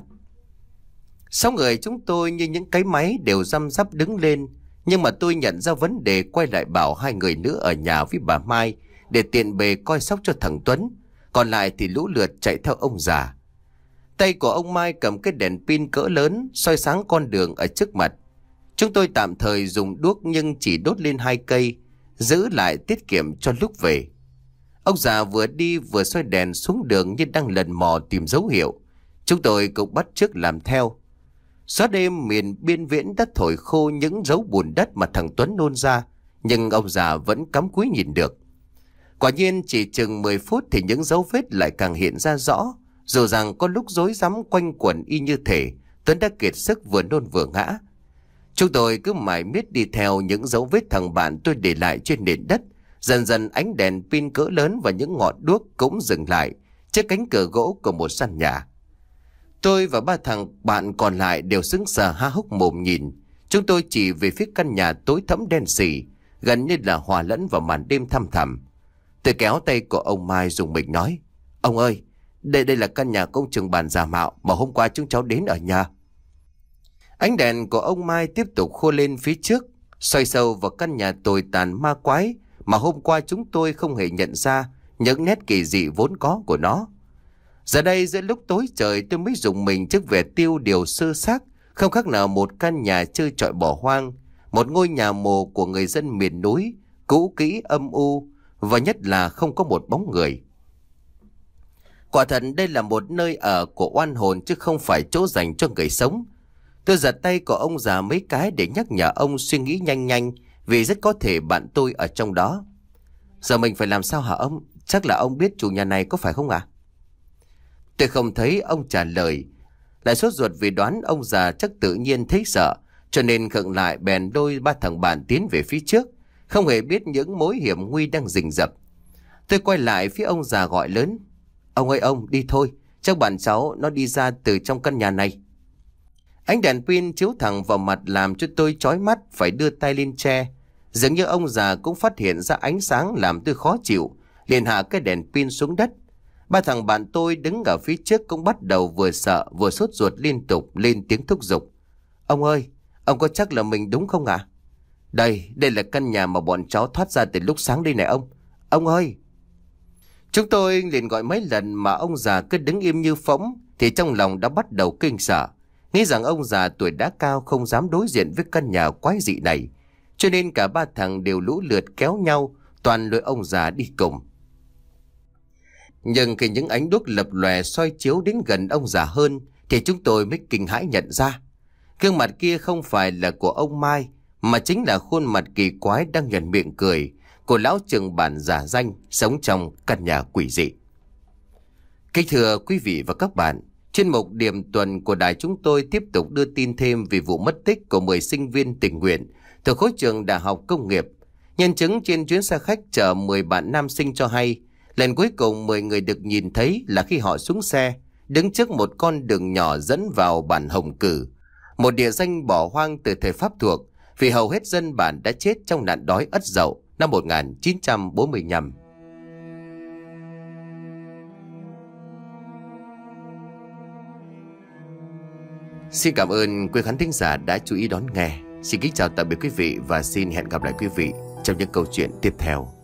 S1: Sáu người chúng tôi như những cái máy đều răm rắp đứng lên. Nhưng mà tôi nhận ra vấn đề, quay lại bảo hai người nữa ở nhà với bà Mai để tiện bề coi sóc cho thằng Tuấn. Còn lại thì lũ lượt chạy theo ông già. Tay của ông Mai cầm cái đèn pin cỡ lớn soi sáng con đường ở trước mặt. Chúng tôi tạm thời dùng đuốc nhưng chỉ đốt lên hai cây, giữ lại tiết kiệm cho lúc về. Ông già vừa đi vừa soi đèn xuống đường như đang lần mò tìm dấu hiệu. Chúng tôi cũng bắt chước làm theo. Gió đêm miền biên viễn đã thổi khô những dấu bùn đất mà thằng Tuấn nôn ra, nhưng ông già vẫn cắm cúi nhìn được. Quả nhiên chỉ chừng mười phút thì những dấu vết lại càng hiện ra rõ, dù rằng có lúc rối rắm quanh quẩn y như thể Tuấn đã kiệt sức vừa nôn vừa ngã. Chúng tôi cứ mải miết đi theo những dấu vết thằng bạn tôi để lại trên nền đất. Dần dần ánh đèn pin cỡ lớn và những ngọn đuốc cũng dừng lại trước cánh cửa gỗ của một căn nhà. Tôi và ba thằng bạn còn lại đều sững sờ há hốc mồm nhìn. Chúng tôi chỉ về phía căn nhà tối thẫm đen sì, gần như là hòa lẫn vào màn đêm thăm thẳm. Tôi kéo tay của ông Mai dùng mình nói: ông ơi, đây đây là căn nhà của ông trường bàn giả mạo mà hôm qua chúng cháu đến ở nhà. Ánh đèn của ông Mai tiếp tục khô lên phía trước, xoay sâu vào căn nhà tồi tàn ma quái mà hôm qua chúng tôi không hề nhận ra những nét kỳ dị vốn có của nó. Giờ đây giữa lúc tối trời tôi mới rùng mình trước vẻ tiêu điều sơ xác, không khác nào một căn nhà chơi trọi bỏ hoang, một ngôi nhà mồ của người dân miền núi, cũ kỹ âm u và nhất là không có một bóng người. Quả thật đây là một nơi ở của oan hồn chứ không phải chỗ dành cho người sống. Tôi giật tay của ông già mấy cái để nhắc nhở ông suy nghĩ nhanh nhanh, vì rất có thể bạn tôi ở trong đó. Giờ mình phải làm sao hả ông? Chắc là ông biết chủ nhà này có phải không ạ? À? Tôi không thấy ông trả lời, lại sốt ruột vì đoán ông già chắc tự nhiên thấy sợ, cho nên khựng lại bèn đôi ba thằng bạn tiến về phía trước, không hề biết những mối hiểm nguy đang rình rập. Tôi quay lại phía ông già gọi lớn: ông ơi ông, đi thôi, chắc bạn cháu nó đi ra từ trong căn nhà này. Ánh đèn pin chiếu thẳng vào mặt làm cho tôi chói mắt phải đưa tay lên che. Dường như ông già cũng phát hiện ra ánh sáng làm tôi khó chịu, liền hạ cái đèn pin xuống đất. Ba thằng bạn tôi đứng ở phía trước cũng bắt đầu vừa sợ vừa sốt ruột liên tục lên tiếng thúc giục. Ông ơi, ông có chắc là mình đúng không ạ? Đây, đây là căn nhà mà bọn cháu thoát ra từ lúc sáng đây này ông. Ông ơi! Chúng tôi liền gọi mấy lần mà ông già cứ đứng im như phỗng, thì trong lòng đã bắt đầu kinh sợ, nghĩ rằng ông già tuổi đã cao không dám đối diện với căn nhà quái dị này. Cho nên cả ba thằng đều lũ lượt kéo nhau, toàn lôi ông già đi cùng. Nhưng khi những ánh đuốc lập lòe soi chiếu đến gần ông già hơn, thì chúng tôi mới kinh hãi nhận ra gương mặt kia không phải là của ông Mai, mà chính là khuôn mặt kỳ quái đang nhoẻn miệng cười của lão trưởng bản giả danh sống trong căn nhà quỷ dị. Kính thưa quý vị và các bạn, chuyên mục Điểm tuần của đài chúng tôi tiếp tục đưa tin thêm về vụ mất tích của mười sinh viên tình nguyện thuộc khối trường Đại học Công nghiệp. Nhân chứng trên chuyến xe khách chở mười bạn nam sinh cho hay, lần cuối cùng mười người được nhìn thấy là khi họ xuống xe, đứng trước một con đường nhỏ dẫn vào bản Hồng Cử, một địa danh bỏ hoang từ thời Pháp thuộc, vì hầu hết dân bản đã chết trong nạn đói Ất Dậu năm một nghìn chín trăm bốn mươi lăm. Xin cảm ơn quý khán thính giả đã chú ý đón nghe. Xin kính chào tạm biệt quý vị và xin hẹn gặp lại quý vị trong những câu chuyện tiếp theo.